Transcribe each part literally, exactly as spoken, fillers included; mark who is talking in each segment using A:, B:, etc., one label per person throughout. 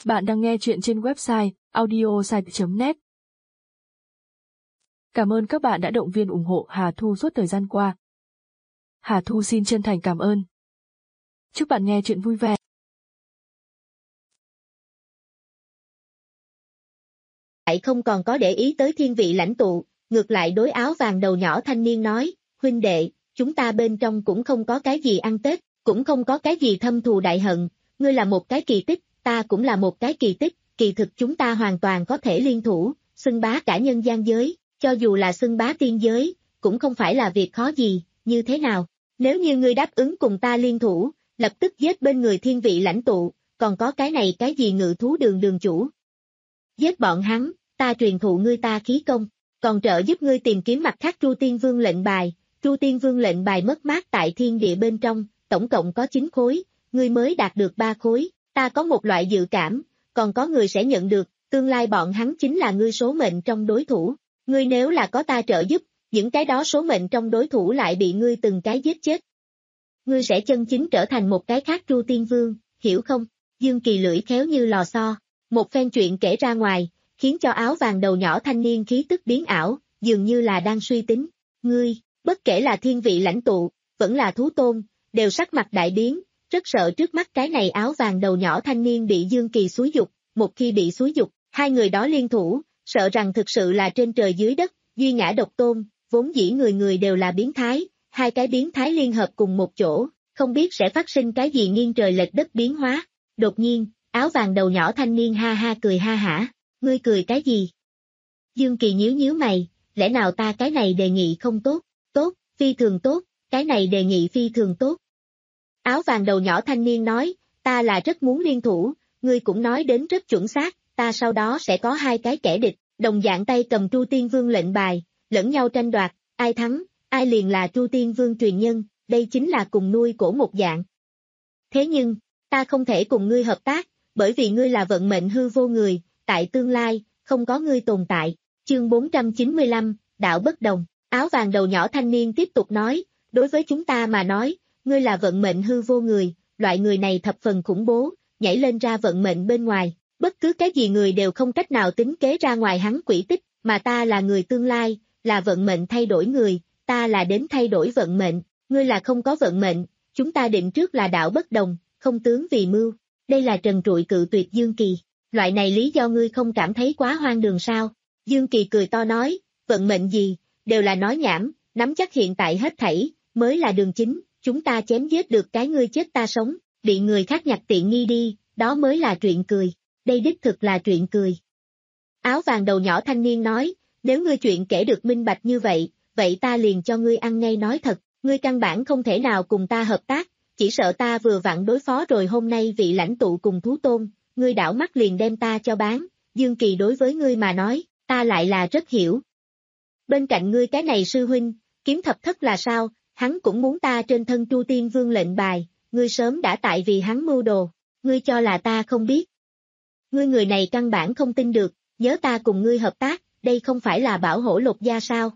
A: Bạn đang nghe chuyện trên website audiosite chấm net. Cảm ơn các bạn đã động viên ủng hộ Hà Thu suốt thời gian qua. Hà Thu xin chân thành cảm ơn. Chúc bạn nghe chuyện vui vẻ.
B: Lại không còn có để ý tới thiên vị lãnh tụ, ngược lại đối áo vàng đầu nhỏ thanh niên nói, huynh đệ, chúng ta bên trong cũng không có cái gì ăn Tết, cũng không có cái gì thâm thù đại hận, ngươi là một cái kỳ tích, ta cũng là một cái kỳ tích, kỳ thực chúng ta hoàn toàn có thể liên thủ, xưng bá cả nhân gian giới, cho dù là xưng bá tiên giới, cũng không phải là việc khó gì, như thế nào? Nếu như ngươi đáp ứng cùng ta liên thủ, lập tức giết bên người thiên vị lãnh tụ, còn có cái này cái gì ngự thú đường đường chủ. Giết bọn hắn, ta truyền thụ ngươi ta khí công, còn trợ giúp ngươi tìm kiếm mặt khác Tru Tiên Vương lệnh bài, Tru Tiên Vương lệnh bài mất mát tại thiên địa bên trong, tổng cộng có chín khối, ngươi mới đạt được ba khối, ta có một loại dự cảm, còn có người sẽ nhận được, tương lai bọn hắn chính là ngươi số mệnh trong đối thủ, ngươi nếu là có ta trợ giúp, những cái đó số mệnh trong đối thủ lại bị ngươi từng cái giết chết. Ngươi sẽ chân chính trở thành một cái khác Tru Tiên Vương, hiểu không? Dương Kỳ lưỡi khéo như lò xo, một phen chuyện kể ra ngoài, khiến cho áo vàng đầu nhỏ thanh niên khí tức biến ảo, dường như là đang suy tính. Ngươi, bất kể là thiên vị lãnh tụ, vẫn là thú tôn, đều sắc mặt đại biến, rất sợ trước mắt cái này áo vàng đầu nhỏ thanh niên bị Dương Kỳ xúi dục, một khi bị xúi dục, hai người đó liên thủ, sợ rằng thực sự là trên trời dưới đất, duy ngã độc tôn, vốn dĩ người người đều là biến thái, hai cái biến thái liên hợp cùng một chỗ, không biết sẽ phát sinh cái gì nghiêng trời lệch đất biến hóa. Đột nhiên, áo vàng đầu nhỏ thanh niên ha ha cười ha hả, ngươi cười cái gì? Dương Kỳ nhíu nhíu mày, lẽ nào ta cái này đề nghị không tốt? Tốt, phi thường tốt, cái này đề nghị phi thường tốt. Áo vàng đầu nhỏ thanh niên nói, ta là rất muốn liên thủ, ngươi cũng nói đến rất chuẩn xác, ta sau đó sẽ có hai cái kẻ địch, đồng dạng tay cầm Tru Tiên Vương lệnh bài, lẫn nhau tranh đoạt, ai thắng, ai liền là Tru Tiên Vương truyền nhân, đây chính là cùng nuôi cổ một dạng. Thế nhưng, ta không thể cùng ngươi hợp tác, bởi vì ngươi là vận mệnh hư vô người, tại tương lai, không có ngươi tồn tại. Chương bốn trăm chín mươi lăm, đạo bất đồng, áo vàng đầu nhỏ thanh niên tiếp tục nói, đối với chúng ta mà nói, ngươi là vận mệnh hư vô người, loại người này thập phần khủng bố, nhảy lên ra vận mệnh bên ngoài, bất cứ cái gì người đều không cách nào tính kế ra ngoài hắn quỹ tích, mà ta là người tương lai, là vận mệnh thay đổi người, ta là đến thay đổi vận mệnh, ngươi là không có vận mệnh, chúng ta định trước là đạo bất đồng, không tướng vì mưu, đây là trần trụi cự tuyệt Dương Kỳ, loại này lý do ngươi không cảm thấy quá hoang đường sao? Dương Kỳ cười to nói, vận mệnh gì, đều là nói nhảm, nắm chắc hiện tại hết thảy, mới là đường chính, chúng ta chém giết được cái ngươi chết ta sống, bị người khác nhặt tiện nghi đi, đó mới là chuyện cười, đây đích thực là chuyện cười. Áo vàng đầu nhỏ thanh niên nói, nếu ngươi chuyện kể được minh bạch như vậy, vậy ta liền cho ngươi ăn ngay nói thật, ngươi căn bản không thể nào cùng ta hợp tác, chỉ sợ ta vừa vặn đối phó rồi hôm nay vị lãnh tụ cùng thú tôn, ngươi đảo mắt liền đem ta cho bán, Dương Kỳ đối với ngươi mà nói, ta lại là rất hiểu. Bên cạnh ngươi cái này sư huynh, kiếm thập thất là sao, hắn cũng muốn ta trên thân Tru Tiên Vương lệnh bài, ngươi sớm đã tại vì hắn mưu đồ, ngươi cho là ta không biết. Ngươi người này căn bản không tin được, nhớ ta cùng ngươi hợp tác, đây không phải là bảo hổ lột da sao.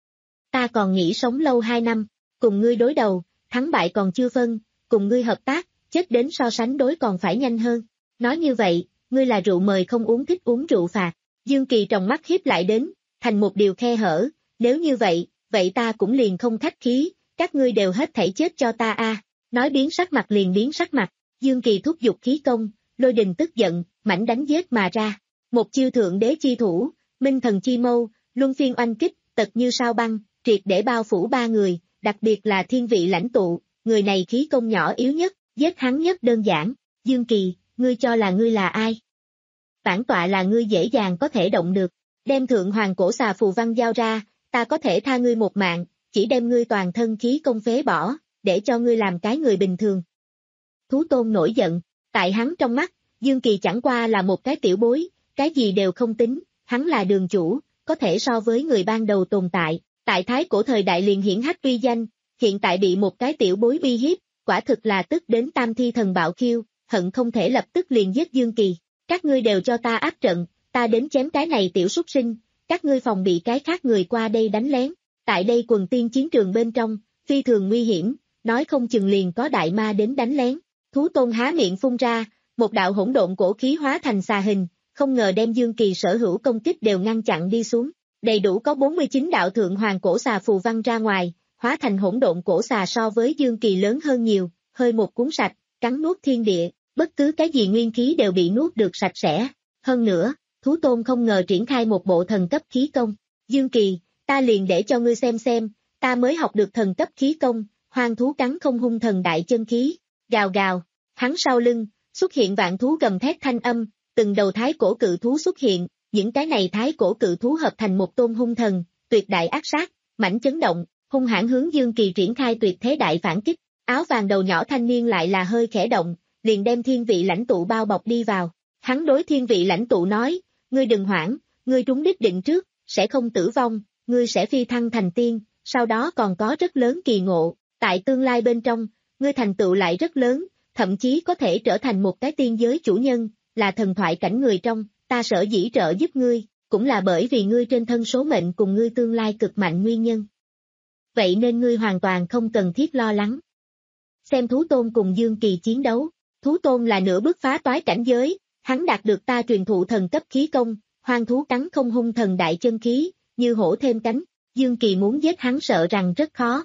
B: Ta còn nghĩ sống lâu hai năm, cùng ngươi đối đầu, thắng bại còn chưa phân, cùng ngươi hợp tác, chết đến so sánh đối còn phải nhanh hơn. Nói như vậy, ngươi là rượu mời không uống thích uống rượu phạt. Dương Kỳ trong mắt hiếp lại đến, thành một điều khe hở, nếu như vậy, vậy ta cũng liền không khách khí, các ngươi đều hết thảy chết cho ta a. Nói biến sắc mặt liền biến sắc mặt, Dương Kỳ thúc giục khí công, lôi đình tức giận, mảnh đánh giết mà ra. Một chiêu thượng đế chi thủ, minh thần chi mâu, luân phiên oanh kích, tật như sao băng, triệt để bao phủ ba người, đặc biệt là thiên vị lãnh tụ, người này khí công nhỏ yếu nhất, giết hắn nhất đơn giản. Dương Kỳ, ngươi cho là ngươi là ai? Bản tọa là ngươi dễ dàng có thể động được, đem thượng hoàng cổ xà phù văn giao ra, ta có thể tha ngươi một mạng, chỉ đem ngươi toàn thân khí công phế bỏ, để cho ngươi làm cái người bình thường. Thú tôn nổi giận, tại hắn trong mắt, Dương Kỳ chẳng qua là một cái tiểu bối, cái gì đều không tính, hắn là đường chủ, có thể so với người ban đầu tồn tại, tại thái cổ thời đại liền hiển hách uy danh, hiện tại bị một cái tiểu bối uy hiếp, quả thực là tức đến tam thi thần bạo khiêu, hận không thể lập tức liền giết Dương Kỳ. Các ngươi đều cho ta áp trận, ta đến chém cái này tiểu súc sinh, các ngươi phòng bị cái khác người qua đây đánh lén. Tại đây quần tiên chiến trường bên trong, phi thường nguy hiểm, nói không chừng liền có đại ma đến đánh lén. Thú tôn há miệng phun ra, một đạo hỗn độn cổ khí hóa thành xà hình, không ngờ đem Dương Kỳ sở hữu công kích đều ngăn chặn đi xuống. Đầy đủ có bốn mươi chín đạo thượng hoàng cổ xà phù văng ra ngoài, hóa thành hỗn độn cổ xà so với Dương Kỳ lớn hơn nhiều, hơi một cuốn sạch, cắn nuốt thiên địa, bất cứ cái gì nguyên khí đều bị nuốt được sạch sẽ. Hơn nữa, thú tôn không ngờ triển khai một bộ thần cấp khí công. Dương Kỳ, ta liền để cho ngươi xem xem, ta mới học được thần cấp khí công, hoang thú cắn không hung thần đại chân khí. Gào gào, hắn sau lưng, xuất hiện vạn thú gầm thét thanh âm, từng đầu thái cổ cự thú xuất hiện, những cái này thái cổ cự thú hợp thành một tôn hung thần, tuyệt đại ác sát, mãnh chấn động, hung hãn hướng Dương Kỳ triển khai tuyệt thế đại phản kích. Áo vàng đầu nhỏ thanh niên lại là hơi khẽ động, liền đem thiên vị lãnh tụ bao bọc đi vào. Hắn đối thiên vị lãnh tụ nói, ngươi đừng hoảng, ngươi trúng đích định trước, sẽ không tử vong, ngươi sẽ phi thăng thành tiên, sau đó còn có rất lớn kỳ ngộ, tại tương lai bên trong, ngươi thành tựu lại rất lớn, thậm chí có thể trở thành một cái tiên giới chủ nhân, là thần thoại cảnh người trong, ta sở dĩ trợ giúp ngươi, cũng là bởi vì ngươi trên thân số mệnh cùng ngươi tương lai cực mạnh nguyên nhân. Vậy nên ngươi hoàn toàn không cần thiết lo lắng. Xem thú tôn cùng Dương Kỳ chiến đấu, thú tôn là nửa bước phá toái cảnh giới, hắn đạt được ta truyền thụ thần cấp khí công, hoang thú cắn không hung thần đại chân khí, như hổ thêm cánh, Dương Kỳ muốn giết hắn sợ rằng rất khó.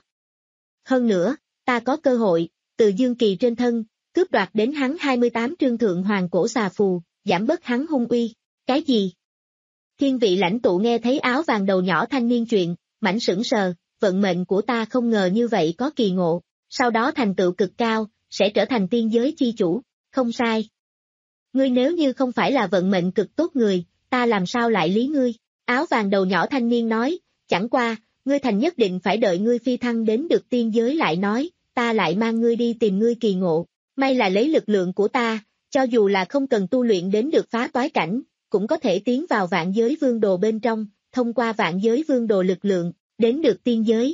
B: Hơn nữa, ta có cơ hội, từ Dương Kỳ trên thân, cướp đoạt đến hắn hai mươi tám trương thượng hoàng cổ xà phù, giảm bớt hắn hung uy. Cái gì? Thiên vị lãnh tụ nghe thấy áo vàng đầu nhỏ thanh niên chuyện, mảnh sững sờ, vận mệnh của ta không ngờ như vậy có kỳ ngộ, sau đó thành tựu cực cao, sẽ trở thành tiên giới chi chủ, không sai. Ngươi nếu như không phải là vận mệnh cực tốt người, ta làm sao lại lý ngươi? Áo vàng đầu nhỏ thanh niên nói, chẳng qua, ngươi thành nhất định phải đợi ngươi phi thăng đến được tiên giới lại nói, ta lại mang ngươi đi tìm ngươi kỳ ngộ. May là lấy lực lượng của ta, cho dù là không cần tu luyện đến được phá toái cảnh, cũng có thể tiến vào vạn giới vương đồ bên trong, thông qua vạn giới vương đồ lực lượng, đến được tiên giới.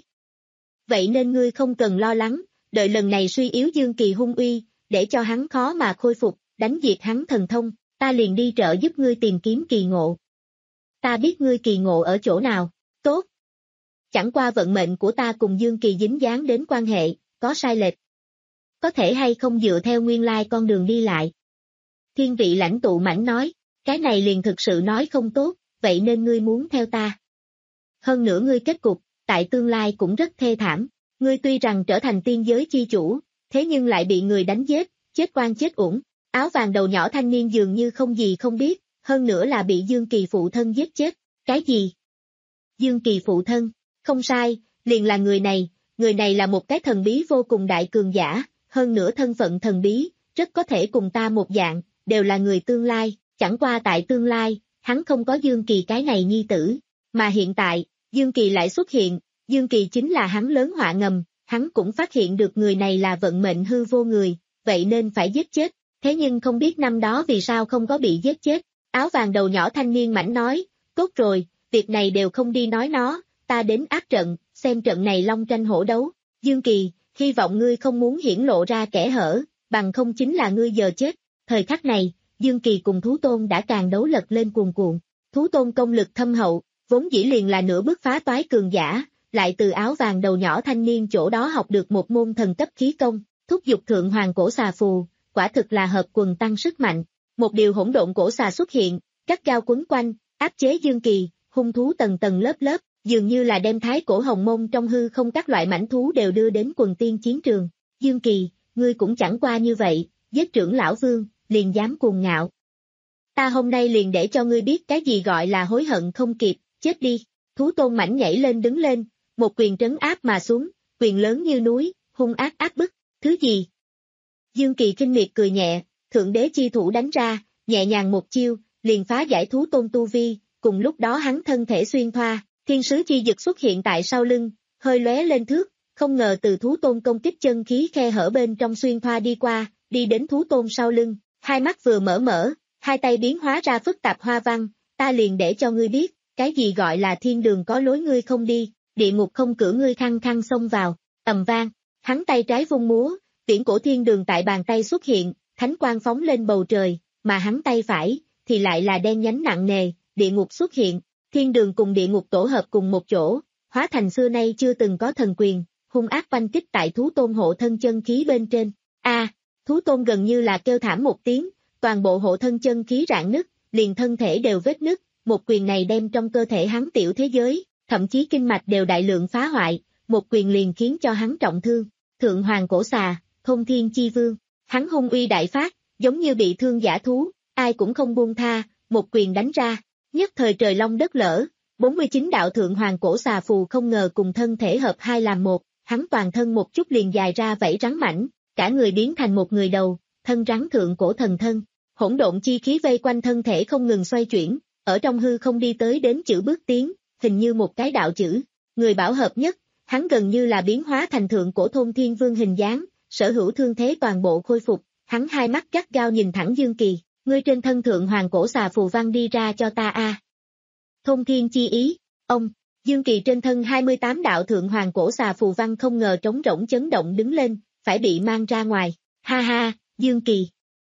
B: Vậy nên ngươi không cần lo lắng, đợi lần này suy yếu Dương Kỳ hung uy, để cho hắn khó mà khôi phục, đánh diệt hắn thần thông, ta liền đi trợ giúp ngươi tìm kiếm kỳ ngộ. Ta biết ngươi kỳ ngộ ở chỗ nào, tốt. Chẳng qua vận mệnh của ta cùng Dương Kỳ dính dáng đến quan hệ, có sai lệch. Có thể hay không dựa theo nguyên lai con đường đi lại. Thiên vị lãnh tụ mảnh nói, cái này liền thực sự nói không tốt, vậy nên ngươi muốn theo ta. Hơn nữa ngươi kết cục, tại tương lai cũng rất thê thảm, ngươi tuy rằng trở thành tiên giới chi chủ, thế nhưng lại bị người đánh giết, chết oan chết uổng. Áo vàng đầu nhỏ thanh niên dường như không gì không biết, hơn nữa là bị Dương Kỳ phụ thân giết chết. Cái gì? Dương Kỳ phụ thân? Không sai, liền là người này, người này là một cái thần bí vô cùng đại cường giả, hơn nữa thân phận thần bí, rất có thể cùng ta một dạng, đều là người tương lai, chẳng qua tại tương lai, hắn không có Dương Kỳ cái này nhi tử, mà hiện tại, Dương Kỳ lại xuất hiện, Dương Kỳ chính là hắn lớn họa ngầm, hắn cũng phát hiện được người này là vận mệnh hư vô người, vậy nên phải giết chết, thế nhưng không biết năm đó vì sao không có bị giết chết. Áo vàng đầu nhỏ thanh niên mảnh nói, tốt rồi, việc này đều không đi nói nó, ta đến áp trận, xem trận này long tranh hổ đấu. Dương Kỳ, hy vọng ngươi không muốn hiển lộ ra kẻ hở, bằng không chính là ngươi giờ chết. Thời khắc này, Dương Kỳ cùng thú tôn đã càng đấu lật lên cuồn cuộn. Thú tôn công lực thâm hậu, vốn dĩ liền là nửa bước phá toái cường giả, lại từ áo vàng đầu nhỏ thanh niên chỗ đó học được một môn thần cấp khí công, thúc giục thượng hoàng cổ xà phù, quả thực là hợp quần tăng sức mạnh. Một điều hỗn độn cổ xà xuất hiện, cắt gao quấn quanh, áp chế Dương Kỳ, hung thú tầng tầng lớp lớp, dường như là đem thái cổ hồng môn trong hư không các loại mãnh thú đều đưa đến quần tiên chiến trường. Dương Kỳ, ngươi cũng chẳng qua như vậy, giết trưởng lão vương, liền dám cuồng ngạo. Ta hôm nay liền để cho ngươi biết cái gì gọi là hối hận không kịp, chết đi. Thú tôn mảnh nhảy lên đứng lên, một quyền trấn áp mà xuống, quyền lớn như núi, hung ác áp bức, thứ gì? Dương Kỳ khinh miệt cười nhẹ, thượng đế chi thủ đánh ra, nhẹ nhàng một chiêu, liền phá giải thú tôn tu vi, cùng lúc đó hắn thân thể xuyên thoa, thiên sứ chi dực xuất hiện tại sau lưng, hơi lóe lên thước, không ngờ từ thú tôn công kích chân khí khe hở bên trong xuyên thoa đi qua, đi đến thú tôn sau lưng, hai mắt vừa mở mở, hai tay biến hóa ra phức tạp hoa văn, ta liền để cho ngươi biết, cái gì gọi là thiên đường có lối ngươi không đi, địa ngục không cửa ngươi khăng khăng xông vào, ầm vang, hắn tay trái vung múa, viễn cổ thiên đường tại bàn tay xuất hiện, thánh quang phóng lên bầu trời, mà hắn tay phải, thì lại là đen nhánh nặng nề, địa ngục xuất hiện, thiên đường cùng địa ngục tổ hợp cùng một chỗ, hóa thành xưa nay chưa từng có thần quyền, hung ác oanh kích tại thú tôn hộ thân chân khí bên trên. A, thú tôn gần như là kêu thảm một tiếng, toàn bộ hộ thân chân khí rạn nứt, liền thân thể đều vết nứt, một quyền này đem trong cơ thể hắn tiểu thế giới, thậm chí kinh mạch đều đại lượng phá hoại, một quyền liền khiến cho hắn trọng thương. Thượng Hoàng Cổ Xà, Thông Thiên Chi Vương, hắn hung uy đại phát, giống như bị thương dã thú, ai cũng không buông tha, một quyền đánh ra, nhất thời trời long đất lở, bốn mươi chín đạo Thượng Hoàng Cổ Xà phù không ngờ cùng thân thể hợp hai làm một, hắn toàn thân một chút liền dài ra vảy rắn mảnh, cả người biến thành một người đầu, thân rắn thượng cổ thần thân, hỗn độn chi khí vây quanh thân thể không ngừng xoay chuyển, ở trong hư không đi tới đến chữ bước tiến, hình như một cái đạo chữ, người bảo hợp nhất, hắn gần như là biến hóa thành thượng cổ Thôn Thiên Vương hình dáng, sở hữu thương thế toàn bộ khôi phục, hắn hai mắt gắt gao nhìn thẳng Dương Kỳ, ngươi trên thân Thượng Hoàng Cổ Xà phù văn đi ra cho ta a. À. Thông Thiên chi ý, ông, Dương Kỳ trên thân hai mươi tám đạo Thượng Hoàng Cổ Xà phù văn không ngờ trống rỗng chấn động đứng lên, phải bị mang ra ngoài, ha ha, Dương Kỳ.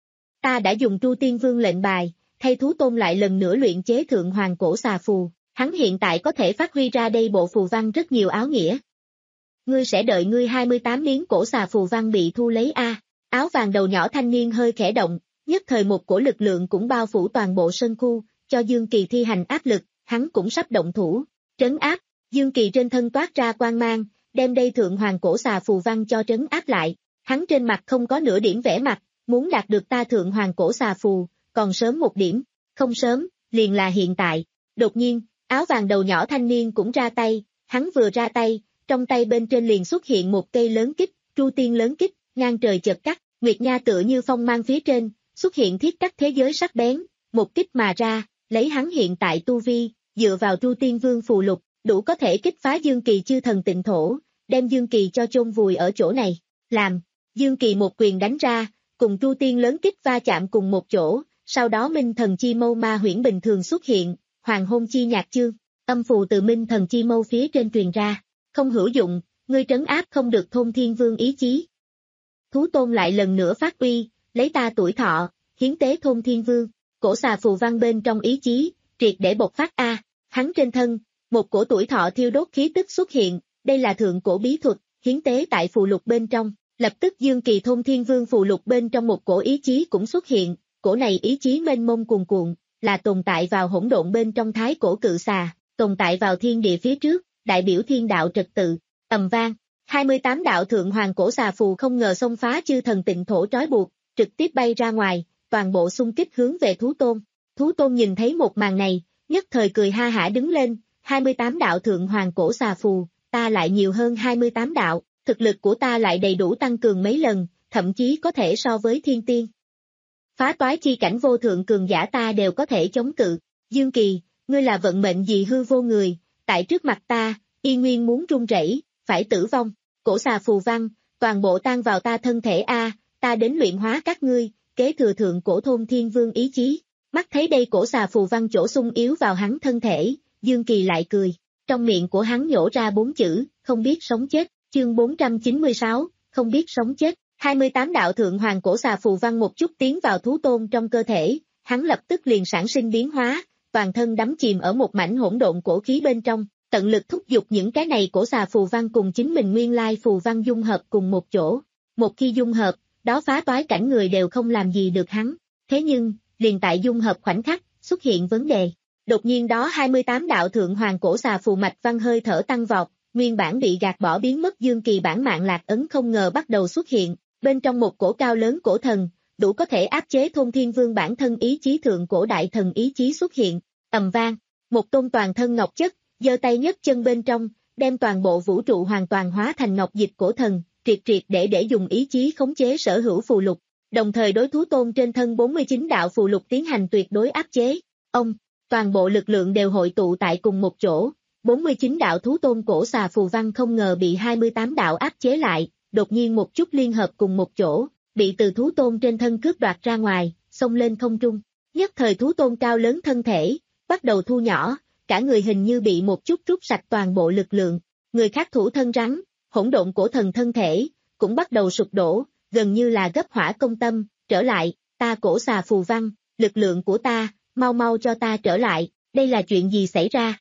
B: Ta đã dùng Tru Tiên Vương lệnh bài, thay thú tôn lại lần nữa luyện chế Thượng Hoàng Cổ Xà phù, hắn hiện tại có thể phát huy ra đây bộ phù văn rất nhiều áo nghĩa. Ngươi sẽ đợi ngươi hai mươi tám miếng cổ xà phù văn bị thu lấy a. À. Áo vàng đầu nhỏ thanh niên hơi khẽ động, nhất thời một cổ lực lượng cũng bao phủ toàn bộ sân khu, cho Dương Kỳ thi hành áp lực, hắn cũng sắp động thủ, trấn áp, Dương Kỳ trên thân toát ra quang mang, đem đây Thượng Hoàng Cổ Xà phù văn cho trấn áp lại, hắn trên mặt không có nửa điểm vẻ mặt, muốn đạt được ta Thượng Hoàng Cổ Xà phù, còn sớm một điểm, không sớm, liền là hiện tại. Đột nhiên, áo vàng đầu nhỏ thanh niên cũng ra tay, hắn vừa ra tay, trong tay bên trên liền xuất hiện một cây lớn kích, Tru Tiên lớn kích, ngang trời chợt cắt, Nguyệt Nha tựa như phong mang phía trên, xuất hiện thiết cắt thế giới sắc bén, một kích mà ra, lấy hắn hiện tại tu vi, dựa vào Tru Tiên Vương phù lục, đủ có thể kích phá Dương Kỳ chư thần tịnh thổ, đem Dương Kỳ cho chôn vùi ở chỗ này, làm, Dương Kỳ một quyền đánh ra, cùng Tru Tiên lớn kích va chạm cùng một chỗ, sau đó Minh Thần Chi Mâu ma huyễn bình thường xuất hiện, Hoàng Hôn Chi Nhạc Chương, âm phù từ Minh Thần Chi Mâu phía trên truyền ra. Không hữu dụng, ngươi trấn áp không được Thôn Thiên Vương ý chí. Thú tôn lại lần nữa phát uy, lấy ta tuổi thọ, hiến tế Thôn Thiên Vương, cổ xà phù văn bên trong ý chí, triệt để bộc phát a, hắn trên thân, một cổ tuổi thọ thiêu đốt khí tức xuất hiện, đây là thượng cổ bí thuật, hiến tế tại phù lục bên trong, lập tức Dương Kỳ Thôn Thiên Vương phù lục bên trong một cổ ý chí cũng xuất hiện, cổ này ý chí mênh mông cuồn cuộn, là tồn tại vào hỗn độn bên trong thái cổ cự xà, tồn tại vào thiên địa phía trước. Đại biểu thiên đạo trật tự, ầm vang, hai mươi tám đạo Thượng Hoàng Cổ Xà phù không ngờ xông phá chư thần tịnh thổ trói buộc, trực tiếp bay ra ngoài, toàn bộ xung kích hướng về thú tôn. Thú tôn nhìn thấy một màn này, nhất thời cười ha hả đứng lên, hai mươi tám đạo Thượng Hoàng Cổ Xà phù, ta lại nhiều hơn hai mươi tám đạo, thực lực của ta lại đầy đủ tăng cường mấy lần, thậm chí có thể so với thiên tiên. Phá toái chi cảnh vô thượng cường giả ta đều có thể chống cự, Dương Kỳ, ngươi là vận mệnh gì hư vô người, tại trước mặt ta, y nguyên muốn run rẩy, phải tử vong, cổ xà phù văn, toàn bộ tan vào ta thân thể a, ta đến luyện hóa các ngươi, kế thừa thượng cổ Thôn Thiên Vương ý chí. Mắt thấy đây cổ xà phù văn chỗ sung yếu vào hắn thân thể, Dương Kỳ lại cười, trong miệng của hắn nhổ ra bốn chữ, không biết sống chết, chương bốn trăm chín mươi sáu, không biết sống chết, hai mươi tám đạo Thượng Hoàng Cổ Xà phù văn một chút tiến vào thú tôn trong cơ thể, hắn lập tức liền sản sinh biến hóa, toàn thân đắm chìm ở một mảnh hỗn độn cổ khí bên trong, tận lực thúc giục những cái này cổ xà phù văn cùng chính mình nguyên lai phù văn dung hợp cùng một chỗ. Một khi dung hợp, đó phá toái cảnh người đều không làm gì được hắn. Thế nhưng, liền tại dung hợp khoảnh khắc, xuất hiện vấn đề. Đột nhiên đó hai mươi tám đạo Thượng Hoàng Cổ Xà phù mạch văn hơi thở tăng vọt, nguyên bản bị gạt bỏ biến mất Dương Kỳ bản mạng lạc ấn không ngờ bắt đầu xuất hiện, bên trong một cổ cao lớn cổ thần, đủ có thể áp chế Thôn Thiên Vương bản thân ý chí thượng cổ đại thần ý chí xuất hiện, ầm vang, một tôn toàn thân ngọc chất, giơ tay nhấc chân bên trong, đem toàn bộ vũ trụ hoàn toàn hóa thành ngọc dịch cổ thần, triệt triệt để để dùng ý chí khống chế sở hữu phù lục, đồng thời đối thú tôn trên thân bốn mươi chín đạo phù lục tiến hành tuyệt đối áp chế. Ông, toàn bộ lực lượng đều hội tụ tại cùng một chỗ, bốn mươi chín đạo thú tôn cổ xà phù văn không ngờ bị hai mươi tám đạo áp chế lại, đột nhiên một chút liên hợp cùng một chỗ, bị từ thú tôn trên thân cướp đoạt ra ngoài, xông lên không trung. Nhất thời thú tôn cao lớn thân thể, bắt đầu thu nhỏ, cả người hình như bị một chút rút sạch toàn bộ lực lượng, người khác thủ thân rắn, hỗn độn cổ thần thân thể, cũng bắt đầu sụp đổ, gần như là gấp hỏa công tâm, trở lại, ta cổ xà phù văn, lực lượng của ta, mau mau cho ta trở lại, đây là chuyện gì xảy ra?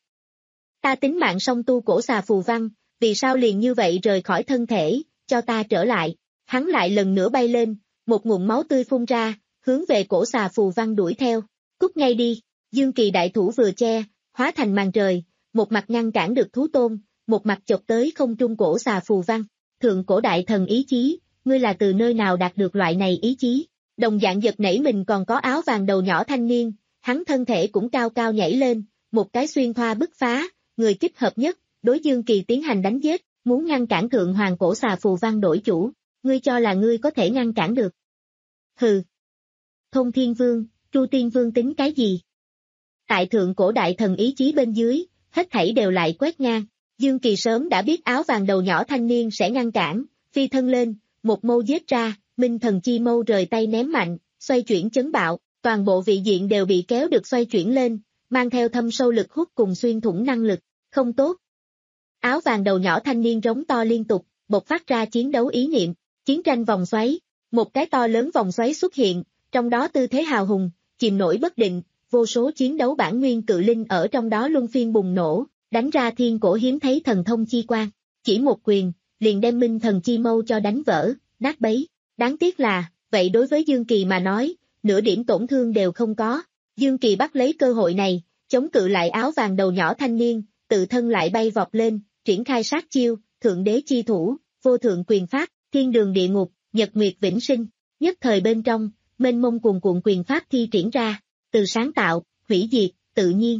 B: Ta tính mạng song tu cổ xà phù văn, vì sao liền như vậy rời khỏi thân thể, cho ta trở lại, hắn lại lần nữa bay lên, một ngụm máu tươi phun ra, hướng về cổ xà phù văn đuổi theo. Cút ngay đi, Dương Kỳ đại thủ vừa che, hóa thành màn trời, một mặt ngăn cản được thú tôn, một mặt chộp tới không trung cổ xà phù văn. Thượng cổ đại thần ý chí, ngươi là từ nơi nào đạt được loại này ý chí? Đồng dạng giật nảy mình còn có áo vàng đầu nhỏ thanh niên, hắn thân thể cũng cao cao nhảy lên, một cái xuyên thoa bứt phá, người kích hợp nhất, đối Dương Kỳ tiến hành đánh giết, muốn ngăn cản thượng hoàng cổ xà phù văn đổi chủ, ngươi cho là ngươi có thể ngăn cản được. Hừ. Thôn Thiên Vương, Chu Tiên Vương tính cái gì? Tại thượng cổ đại thần ý chí bên dưới, hết thảy đều lại quét ngang. Dương Kỳ sớm đã biết áo vàng đầu nhỏ thanh niên sẽ ngăn cản, phi thân lên, một mâu giết ra, minh thần chi mâu rời tay ném mạnh, xoay chuyển chấn bạo, toàn bộ vị diện đều bị kéo được xoay chuyển lên, mang theo thâm sâu lực hút cùng xuyên thủng năng lực, không tốt. Áo vàng đầu nhỏ thanh niên rống to liên tục, bộc phát ra chiến đấu ý niệm, chiến tranh vòng xoáy, một cái to lớn vòng xoáy xuất hiện, trong đó tư thế hào hùng, chìm nổi bất định, vô số chiến đấu bản nguyên cự linh ở trong đó luân phiên bùng nổ, đánh ra thiên cổ hiếm thấy thần thông chi quang, chỉ một quyền, liền đem minh thần chi mâu cho đánh vỡ, nát bấy. Đáng tiếc là, vậy đối với Dương Kỳ mà nói, nửa điểm tổn thương đều không có. Dương Kỳ bắt lấy cơ hội này, chống cự lại áo vàng đầu nhỏ thanh niên, tự thân lại bay vọt lên, triển khai sát chiêu, thượng đế chi thủ, vô thượng quyền pháp, thiên đường địa ngục, nhật nguyệt vĩnh sinh. Nhất thời bên trong, mênh mông cuồn cuộn quyền pháp thi triển ra, từ sáng tạo, hủy diệt, tự nhiên.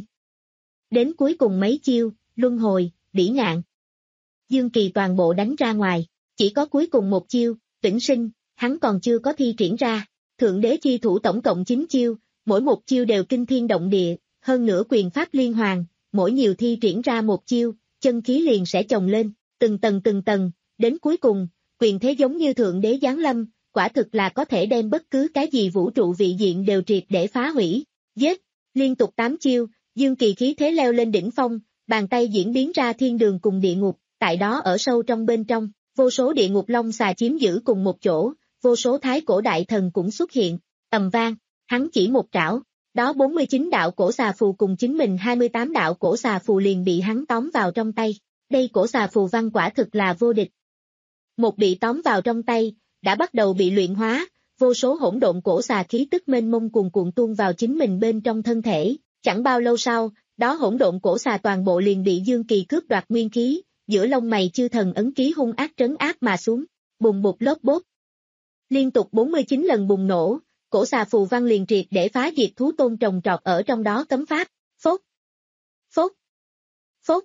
B: Đến cuối cùng mấy chiêu, luân hồi, bỉ ngạn. Dương Kỳ toàn bộ đánh ra ngoài, chỉ có cuối cùng một chiêu, vĩnh sinh, hắn còn chưa có thi triển ra. Thượng đế chi thủ tổng cộng chín chiêu, mỗi một chiêu đều kinh thiên động địa, hơn nữa quyền pháp liên hoàn, mỗi nhiều thi triển ra một chiêu, chân khí liền sẽ chồng lên, từng tầng từng tầng, đến cuối cùng, quyền thế giống như thượng đế giáng lâm, quả thực là có thể đem bất cứ cái gì vũ trụ vị diện đều triệt để phá hủy. Giết, liên tục tám chiêu, Dương Kỳ khí thế leo lên đỉnh phong, bàn tay diễn biến ra thiên đường cùng địa ngục, tại đó ở sâu trong bên trong, vô số địa ngục long xà chiếm giữ cùng một chỗ, vô số thái cổ đại thần cũng xuất hiện, ầm vang, hắn chỉ một trảo, đó bốn mươi chín đạo cổ xà phù cùng chính mình hai mươi tám đạo cổ xà phù liền bị hắn tóm vào trong tay, đây cổ xà phù văn quả thực là vô địch. Một bị tóm vào trong tay, đã bắt đầu bị luyện hóa, vô số hỗn độn cổ xà khí tức mênh mông cuồn cuộn tuôn vào chính mình bên trong thân thể, chẳng bao lâu sau, đó hỗn độn cổ xà toàn bộ liền bị Dương Kỳ cướp đoạt nguyên khí, giữa lông mày chư thần ấn ký hung ác trấn áp mà xuống, bùng bụt lốp bốp. Liên tục bốn mươi chín lần bùng nổ, cổ xà phù văn liền triệt để phá diệt thú tôn trồng trọt ở trong đó cấm pháp, phốt, phốt, phốt,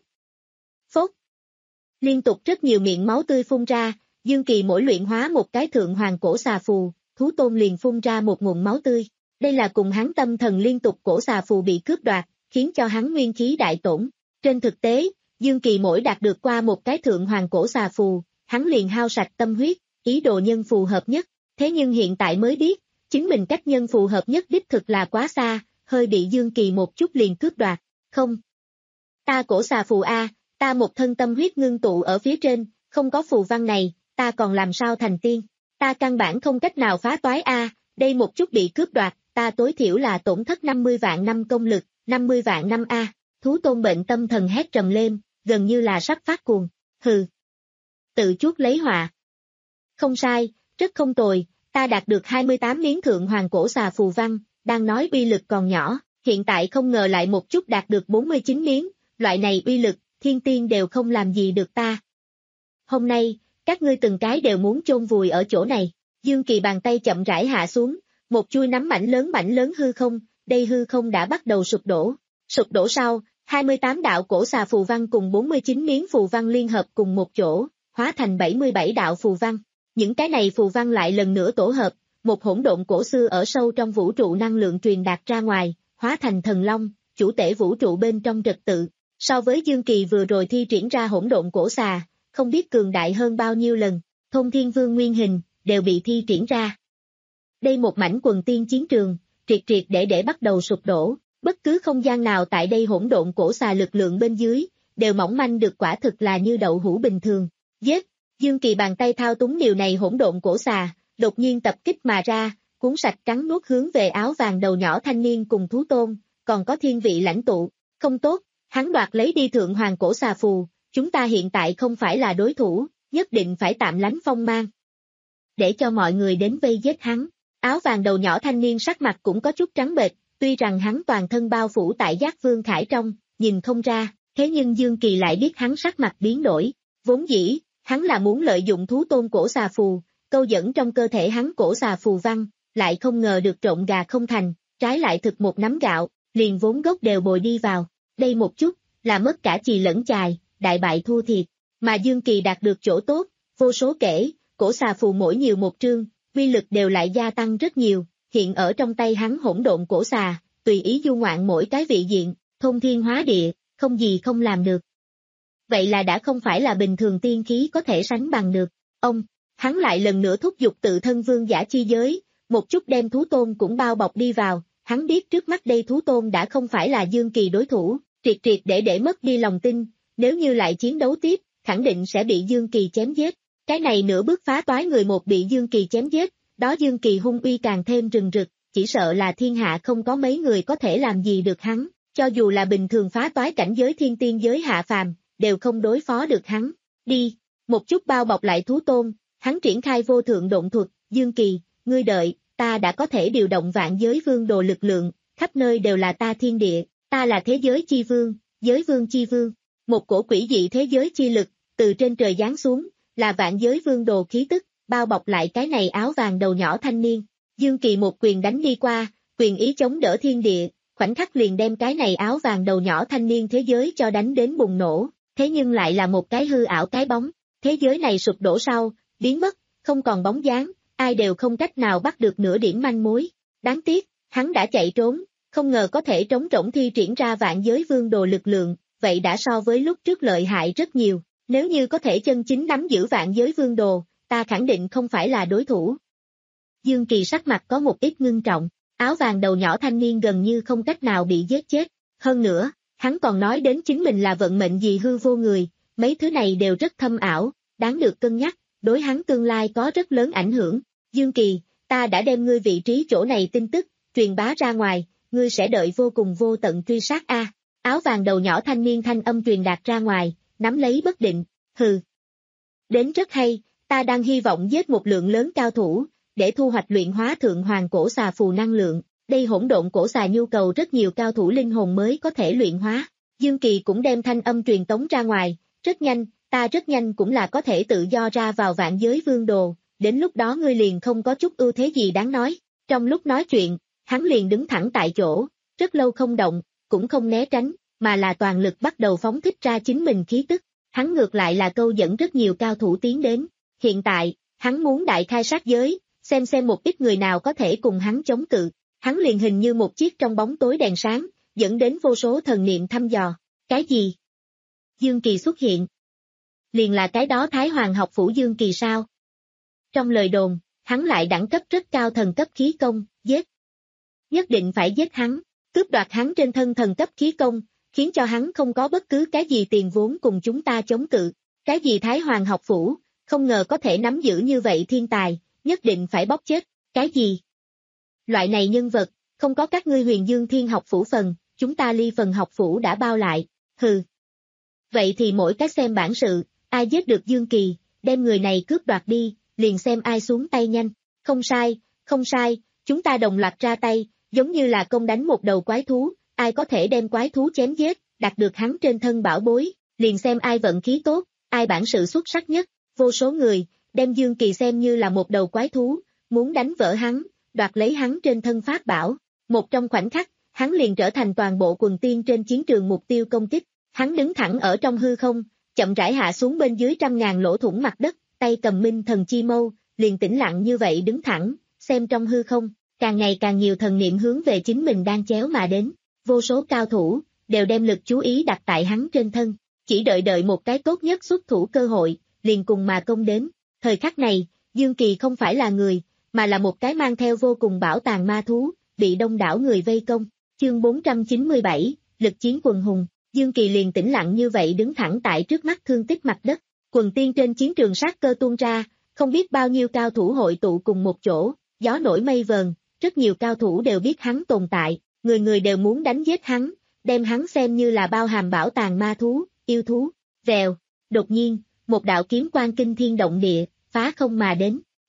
B: phốt. Liên tục rất nhiều miệng máu tươi phun ra, Dương Kỳ mỗi luyện hóa một cái thượng hoàng cổ xà phù, thú tôn liền phun ra một nguồn máu tươi. Đây là cùng hắn tâm thần liên tục cổ xà phù bị cướp đoạt, khiến cho hắn nguyên khí đại tổn. Trên thực tế, Dương Kỳ mỗi đạt được qua một cái thượng hoàng cổ xà phù, hắn liền hao sạch tâm huyết, ý đồ nhân phù hợp nhất. Thế nhưng hiện tại mới biết, chính mình cách nhân phù hợp nhất đích thực là quá xa, hơi bị Dương Kỳ một chút liền cướp đoạt. Không. Ta cổ xà phù A, ta một thân tâm huyết ngưng tụ ở phía trên, không có phù văn này, ta còn làm sao thành tiên. Ta căn bản không cách nào phá toái A, đây một chút bị cướp đoạt, ta tối thiểu là tổn thất năm mươi vạn năm công lực, năm mươi vạn năm A. Thú tôn bệnh tâm thần hét trầm lên, gần như là sắp phát cuồng. Hừ. Tự chuốc lấy họa. Không sai, rất không tồi, ta đạt được hai mươi tám miếng thượng hoàng cổ xà phù văn, đang nói uy lực còn nhỏ, hiện tại không ngờ lại một chút đạt được bốn mươi chín miếng, loại này uy lực, thiên tiên đều không làm gì được ta. Hôm nay, các ngươi từng cái đều muốn chôn vùi ở chỗ này. Dương Kỳ bàn tay chậm rãi hạ xuống, một chuôi nắm mảnh lớn mảnh lớn hư không, đây hư không đã bắt đầu sụp đổ. Sụp đổ sau, hai mươi tám đạo cổ xà phù văn cùng bốn mươi chín miếng phù văn liên hợp cùng một chỗ, hóa thành bảy mươi bảy đạo phù văn. Những cái này phù văn lại lần nữa tổ hợp, một hỗn độn cổ xưa ở sâu trong vũ trụ năng lượng truyền đạt ra ngoài, hóa thành thần long, chủ tể vũ trụ bên trong trật tự. So với Dương Kỳ vừa rồi thi triển ra hỗn độn cổ xà, không biết cường đại hơn bao nhiêu lần, Thôn Thiên Vương nguyên hình, đều bị thi triển ra. Đây một mảnh quần tiên chiến trường, triệt triệt để để bắt đầu sụp đổ, bất cứ không gian nào tại đây hỗn độn cổ xà lực lượng bên dưới, đều mỏng manh được quả thực là như đậu hũ bình thường. Giết, Dương Kỳ bàn tay thao túng điều này hỗn độn cổ xà, đột nhiên tập kích mà ra, cuốn sạch cắn nuốt hướng về áo vàng đầu nhỏ thanh niên cùng thú tôn, còn có thiên vị lãnh tụ, không tốt, hắn đoạt lấy đi thượng hoàng cổ xà phù, chúng ta hiện tại không phải là đối thủ, nhất định phải tạm lánh phong mang. Để cho mọi người đến vây giết hắn, Áo vàng đầu nhỏ thanh niên sắc mặt cũng có chút trắng bệch, tuy rằng hắn toàn thân bao phủ tại Giác Vương Khải trong, nhìn không ra, thế nhưng Dương Kỳ lại biết hắn sắc mặt biến đổi. Vốn dĩ, hắn là muốn lợi dụng thú tôn cổ xà phù, câu dẫn trong cơ thể hắn cổ xà phù văn, lại không ngờ được trộn gà không thành, trái lại thực một nắm gạo, liền vốn gốc đều bồi đi vào. Đây một chút, là mất cả chì lẫn chài, đại bại thua thiệt, mà Dương Kỳ đạt được chỗ tốt, vô số kể, cổ xà phù mỗi nhiều một trương, uy lực đều lại gia tăng rất nhiều, hiện ở trong tay hắn hỗn độn cổ xà, tùy ý du ngoạn mỗi cái vị diện, thôn thiên hóa địa, không gì không làm được. Vậy là đã không phải là bình thường tiên khí có thể sánh bằng được. Ông, hắn lại lần nữa thúc giục tự thân vương giả chi giới, một chút đem thú tôn cũng bao bọc đi vào, hắn biết trước mắt đây thú tôn đã không phải là Dương Kỳ đối thủ, triệt triệt để để mất đi lòng tin, nếu như lại chiến đấu tiếp, khẳng định sẽ bị Dương Kỳ chém giết. Cái này nửa bước phá toái người một bị Dương Kỳ chém giết, đó Dương Kỳ hung uy càng thêm rừng rực, chỉ sợ là thiên hạ không có mấy người có thể làm gì được hắn, cho dù là bình thường phá toái cảnh giới thiên tiên giới hạ phàm, đều không đối phó được hắn. Đi, một chút bao bọc lại thú tôn, hắn triển khai vô thượng độn thuật, Dương Kỳ, ngươi đợi, ta đã có thể điều động vạn giới vương đồ lực lượng, khắp nơi đều là ta thiên địa, ta là thế giới chi vương, giới vương chi vương, một cổ quỷ dị thế giới chi lực, từ trên trời giáng xuống, là vạn giới vương đồ khí tức, bao bọc lại cái này áo vàng đầu nhỏ thanh niên. Dương Kỳ một quyền đánh đi qua, quyền ý chống đỡ thiên địa, khoảnh khắc liền đem cái này áo vàng đầu nhỏ thanh niên thế giới cho đánh đến bùng nổ, thế nhưng lại là một cái hư ảo cái bóng, thế giới này sụp đổ sau, biến mất, không còn bóng dáng, ai đều không cách nào bắt được nửa điểm manh mối. Đáng tiếc, hắn đã chạy trốn, không ngờ có thể trống rỗng thi triển ra vạn giới vương đồ lực lượng, vậy đã so với lúc trước lợi hại rất nhiều, nếu như có thể chân chính nắm giữ vạn giới vương đồ, ta khẳng định không phải là đối thủ. Dương Kỳ sắc mặt có một ít ngưng trọng, áo vàng đầu nhỏ thanh niên gần như không cách nào bị giết chết, hơn nữa, hắn còn nói đến chính mình là vận mệnh gì hư vô người, mấy thứ này đều rất thâm ảo, đáng được cân nhắc, đối hắn tương lai có rất lớn ảnh hưởng. Dương Kỳ, ta đã đem ngươi vị trí chỗ này tin tức, truyền bá ra ngoài, ngươi sẽ đợi vô cùng vô tận truy sát a. À. Áo vàng đầu nhỏ thanh niên thanh âm truyền đạt ra ngoài, nắm lấy bất định, hừ. Đến rất hay, ta đang hy vọng giết một lượng lớn cao thủ, để thu hoạch luyện hóa thượng hoàng cổ xà phù năng lượng, đây hỗn độn cổ xà nhu cầu rất nhiều cao thủ linh hồn mới có thể luyện hóa. Dương Kỳ cũng đem thanh âm truyền tống ra ngoài, rất nhanh, ta rất nhanh cũng là có thể tự do ra vào vạn giới vương đồ, đến lúc đó ngươi liền không có chút ưu thế gì đáng nói. Trong lúc nói chuyện, hắn liền đứng thẳng tại chỗ, rất lâu không động, cũng không né tránh, mà là toàn lực bắt đầu phóng thích ra chính mình khí tức. Hắn ngược lại là câu dẫn rất nhiều cao thủ tiến đến. Hiện tại, hắn muốn đại khai sát giới, xem xem một ít người nào có thể cùng hắn chống cự. Hắn liền hình như một chiếc trong bóng tối đèn sáng, dẫn đến vô số thần niệm thăm dò. Cái gì? Dương Kỳ xuất hiện. Liền là cái đó Thái Hoàng học phủ Dương Kỳ sao? Trong lời đồn, hắn lại đẳng cấp rất cao thần cấp khí công, giết. Nhất định phải giết hắn, cướp đoạt hắn trên thân thần cấp khí công, khiến cho hắn không có bất cứ cái gì tiền vốn cùng chúng ta chống cự. Cái gì Thái Hoàng học phủ, không ngờ có thể nắm giữ như vậy thiên tài, nhất định phải bóp chết. Cái gì? Loại này nhân vật, không có các ngươi Huyền Dương Thiên học phủ phần, chúng ta Ly phần học phủ đã bao lại, hừ. Vậy thì mỗi cái xem bản sự, ai giết được Dương Kỳ, đem người này cướp đoạt đi, liền xem ai xuống tay nhanh. Không sai, không sai, chúng ta đồng loạt ra tay, giống như là công đánh một đầu quái thú, ai có thể đem quái thú chém giết, đạt được hắn trên thân bảo bối, liền xem ai vận khí tốt, ai bản sự xuất sắc nhất. Vô số người, đem Dương Kỳ xem như là một đầu quái thú, muốn đánh vỡ hắn, đoạt lấy hắn trên thân pháp bảo. Một trong khoảnh khắc, hắn liền trở thành toàn bộ quần tiên trên chiến trường mục tiêu công kích. Hắn đứng thẳng ở trong hư không, chậm rãi hạ xuống bên dưới trăm ngàn lỗ thủng mặt đất, tay cầm minh thần chi mâu, liền tĩnh lặng như vậy đứng thẳng, xem trong hư không, càng ngày càng nhiều thần niệm hướng về chính mình đang chéo mà đến. Vô số cao thủ, đều đem lực chú ý đặt tại hắn trên thân, chỉ đợi đợi một cái tốt nhất xuất thủ cơ hội, liền cùng mà công đến. Thời khắc này, Dương Kỳ không phải là người, mà là một cái mang theo vô cùng bảo tàng ma thú, bị đông đảo người vây công. Chương bốn trăm chín mươi bảy, lực chiến quần hùng. Dương Kỳ liền tĩnh lặng như vậy đứng thẳng tại trước mắt thương tích mặt đất, quần tiên trên chiến trường sát cơ tuôn ra, không biết bao nhiêu cao thủ hội tụ cùng một chỗ, gió nổi mây vờn, rất nhiều cao thủ đều biết hắn tồn tại, người người đều muốn đánh giết hắn, đem hắn xem như là bao hàm bảo tàng ma thú, yêu thú. Vèo, đột nhiên, một đạo kiếm quang kinh thiên động địa, phá không mà đến,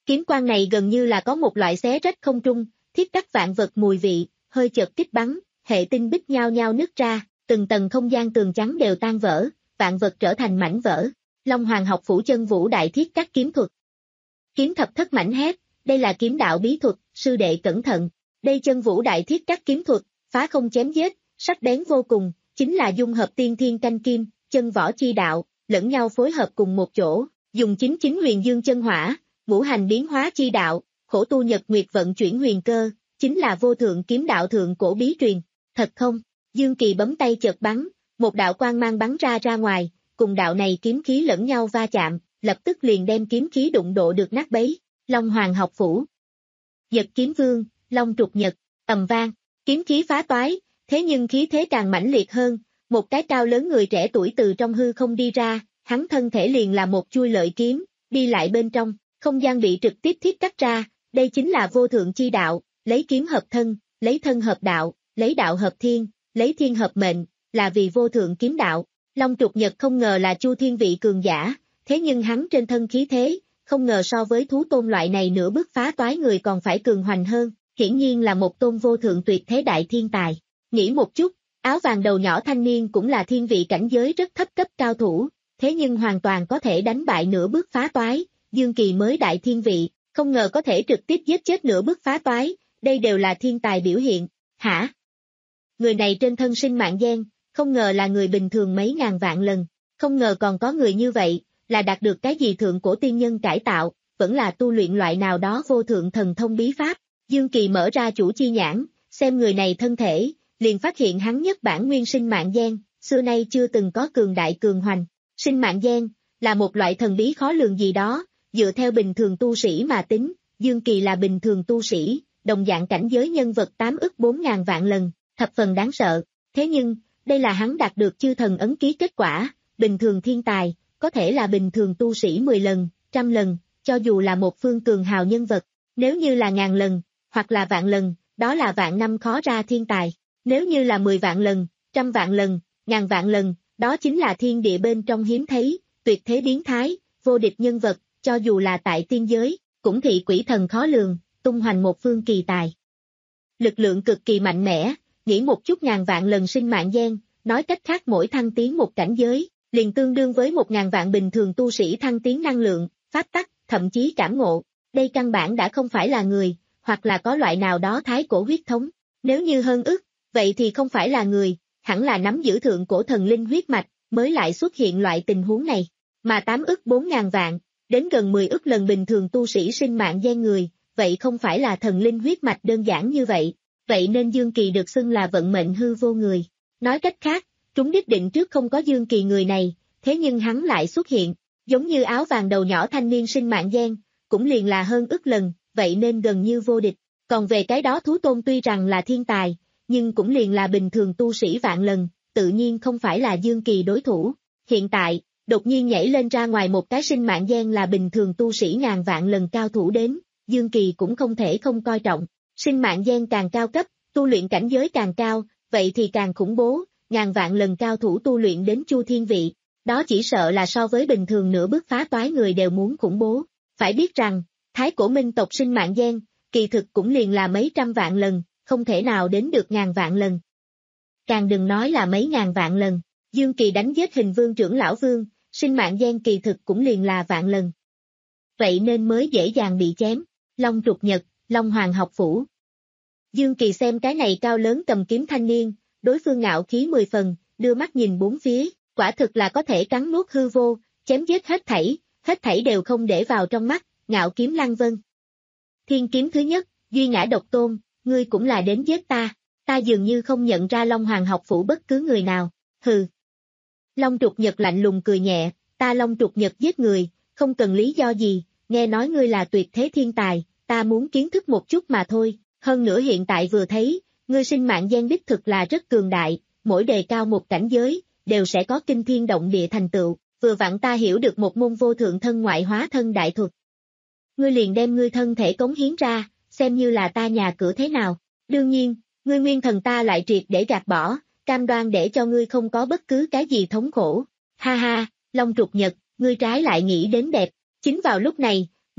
B: Kiếm quang này gần như là có một loại xé rách không trung, thiết cắt vạn vật mùi vị, hơi chợt kích bắn, hệ tinh bích nhao nhao nứt ra, từng tầng không gian tường trắng đều tan vỡ, vạn vật trở thành mảnh vỡ. Long Hoàng học phủ chân vũ đại thiết cắt kiếm thuật. Kiếm thập thất mảnh hét, đây là kiếm đạo bí thuật, sư đệ cẩn thận. Đây chân vũ đại thiết cắt kiếm thuật, phá không chém giết, sắc bén vô cùng, chính là dung hợp tiên thiên canh kim, chân võ chi đạo, lẫn nhau phối hợp cùng một chỗ, dùng chính chính huyền dương chân hỏa, ngũ hành biến hóa chi đạo, khổ tu nhật nguyệt vận chuyển huyền cơ, chính là vô thượng kiếm đạo thượng cổ bí truyền. Thật không? Dương Kỳ bấm tay chợt bắn, một đạo quang mang bắn ra ra ngoài, cùng đạo này kiếm khí lẫn nhau va chạm, lập tức liền đem kiếm khí đụng độ được nát bấy. Long Hoàng học phủ. Giật kiếm vương, Long trục nhật, ầm vang, kiếm khí phá toái, thế nhưng khí thế càng mãnh liệt hơn, một cái cao lớn người trẻ tuổi từ trong hư không đi ra, hắn thân thể liền là một chuôi lợi kiếm, đi lại bên trong, không gian bị trực tiếp thiết cắt ra, đây chính là vô thượng chi đạo, lấy kiếm hợp thân, lấy thân hợp đạo, lấy đạo hợp thiên, lấy thiên hợp mệnh, là vì vô thượng kiếm đạo. Long trục nhật không ngờ là Chu Thiên vị cường giả, thế nhưng hắn trên thân khí thế, không ngờ so với thú tôn loại này nửa bước phá toái người còn phải cường hoành hơn, hiển nhiên là một tôn vô thượng tuyệt thế đại thiên tài. Nghĩ một chút, áo vàng đầu nhỏ thanh niên cũng là thiên vị cảnh giới rất thấp cấp cao thủ, thế nhưng hoàn toàn có thể đánh bại nửa bước phá toái, Dương Kỳ mới đại thiên vị, không ngờ có thể trực tiếp giết chết nửa bước phá toái, đây đều là thiên tài biểu hiện. Hả? Người này trên thân sinh mạng gen, không ngờ là người bình thường mấy ngàn vạn lần, không ngờ còn có người như vậy, là đạt được cái gì thượng cổ tiên nhân cải tạo, vẫn là tu luyện loại nào đó vô thượng thần thông bí pháp. Dương Kỳ mở ra chủ chi nhãn, xem người này thân thể, liền phát hiện hắn nhất bản nguyên sinh mạng gen, xưa nay chưa từng có cường đại cường hoành. Sinh mạng gen là một loại thần bí khó lường gì đó, dựa theo bình thường tu sĩ mà tính, Dương Kỳ là bình thường tu sĩ, đồng dạng cảnh giới nhân vật tám ức bốn ngàn vạn lần, thập phần đáng sợ. Thế nhưng, đây là hắn đạt được chư thần ấn ký kết quả, bình thường thiên tài, có thể là bình thường tu sĩ mười lần, trăm lần, cho dù là một phương cường hào nhân vật, nếu như là ngàn lần, hoặc là vạn lần, đó là vạn năm khó ra thiên tài, nếu như là mười vạn lần, trăm vạn lần, ngàn vạn lần, đó chính là thiên địa bên trong hiếm thấy, tuyệt thế biến thái, vô địch nhân vật, cho dù là tại tiên giới, cũng thị quỷ thần khó lường, tung hoành một phương kỳ tài. Lực lượng cực kỳ mạnh mẽ, nghĩ một chút ngàn vạn lần sinh mạng gen, nói cách khác mỗi thăng tiến một cảnh giới, liền tương đương với một ngàn vạn bình thường tu sĩ thăng tiến năng lượng, pháp tắc, thậm chí cảm ngộ. Đây căn bản đã không phải là người, hoặc là có loại nào đó thái cổ huyết thống. Nếu như hơn ức, vậy thì không phải là người, hẳn là nắm giữ thượng cổ thần linh huyết mạch, mới lại xuất hiện loại tình huống này. Mà tám ức bốn ngàn vạn, đến gần mười ức lần bình thường tu sĩ sinh mạng gen người, vậy không phải là thần linh huyết mạch đơn giản như vậy. Vậy nên Dương Kỳ được xưng là vận mệnh hư vô người. Nói cách khác, trúng đích định trước không có Dương Kỳ người này, thế nhưng hắn lại xuất hiện, giống như áo vàng đầu nhỏ thanh niên sinh mạng gen, cũng liền là hơn ức lần, vậy nên gần như vô địch. Còn về cái đó thú tôn tuy rằng là thiên tài, nhưng cũng liền là bình thường tu sĩ vạn lần, tự nhiên không phải là Dương Kỳ đối thủ. Hiện tại, đột nhiên nhảy lên ra ngoài một cái sinh mạng gen là bình thường tu sĩ ngàn vạn lần cao thủ đến, Dương Kỳ cũng không thể không coi trọng. Sinh mạng gen càng cao cấp, tu luyện cảnh giới càng cao, vậy thì càng khủng bố, ngàn vạn lần cao thủ tu luyện đến Chu Thiên vị, đó chỉ sợ là so với bình thường nửa bước phá toái người đều muốn khủng bố. Phải biết rằng, thái cổ minh tộc sinh mạng gen, kỳ thực cũng liền là mấy trăm vạn lần, không thể nào đến được ngàn vạn lần. Càng đừng nói là mấy ngàn vạn lần, Dương Kỳ đánh giết hình vương trưởng lão vương, sinh mạng gen kỳ thực cũng liền là vạn lần. Vậy nên mới dễ dàng bị chém. Long trục nhật, Long Hoàng học phủ. Dương Kỳ xem cái này cao lớn cầm kiếm thanh niên, đối phương ngạo khí mười phần, đưa mắt nhìn bốn phía, quả thực là có thể cắn nuốt hư vô, chém giết hết thảy, hết thảy đều không để vào trong mắt, ngạo kiếm lăng vân. Thiên kiếm thứ nhất, duy ngã độc tôn, ngươi cũng là đến giết ta, ta dường như không nhận ra Long Hoàng học phủ bất cứ người nào, hừ. Long trục nhật lạnh lùng cười nhẹ, ta Long trục nhật giết người, không cần lý do gì, nghe nói ngươi là tuyệt thế thiên tài, ta muốn kiến thức một chút mà thôi, hơn nữa hiện tại vừa thấy, ngươi sinh mạng gen đích thực là rất cường đại, mỗi đề cao một cảnh giới, đều sẽ có kinh thiên động địa thành tựu, vừa vặn ta hiểu được một môn vô thượng thân ngoại hóa thân đại thuật. Ngươi liền đem ngươi thân thể cống hiến ra, xem như là ta nhà cửa thế nào, đương nhiên, ngươi nguyên thần ta lại triệt để gạt bỏ, cam đoan để cho ngươi không có bất cứ cái gì thống khổ. Ha ha, Long trục nhật, ngươi trái lại nghĩ đến đẹp. Chính vào lúc này,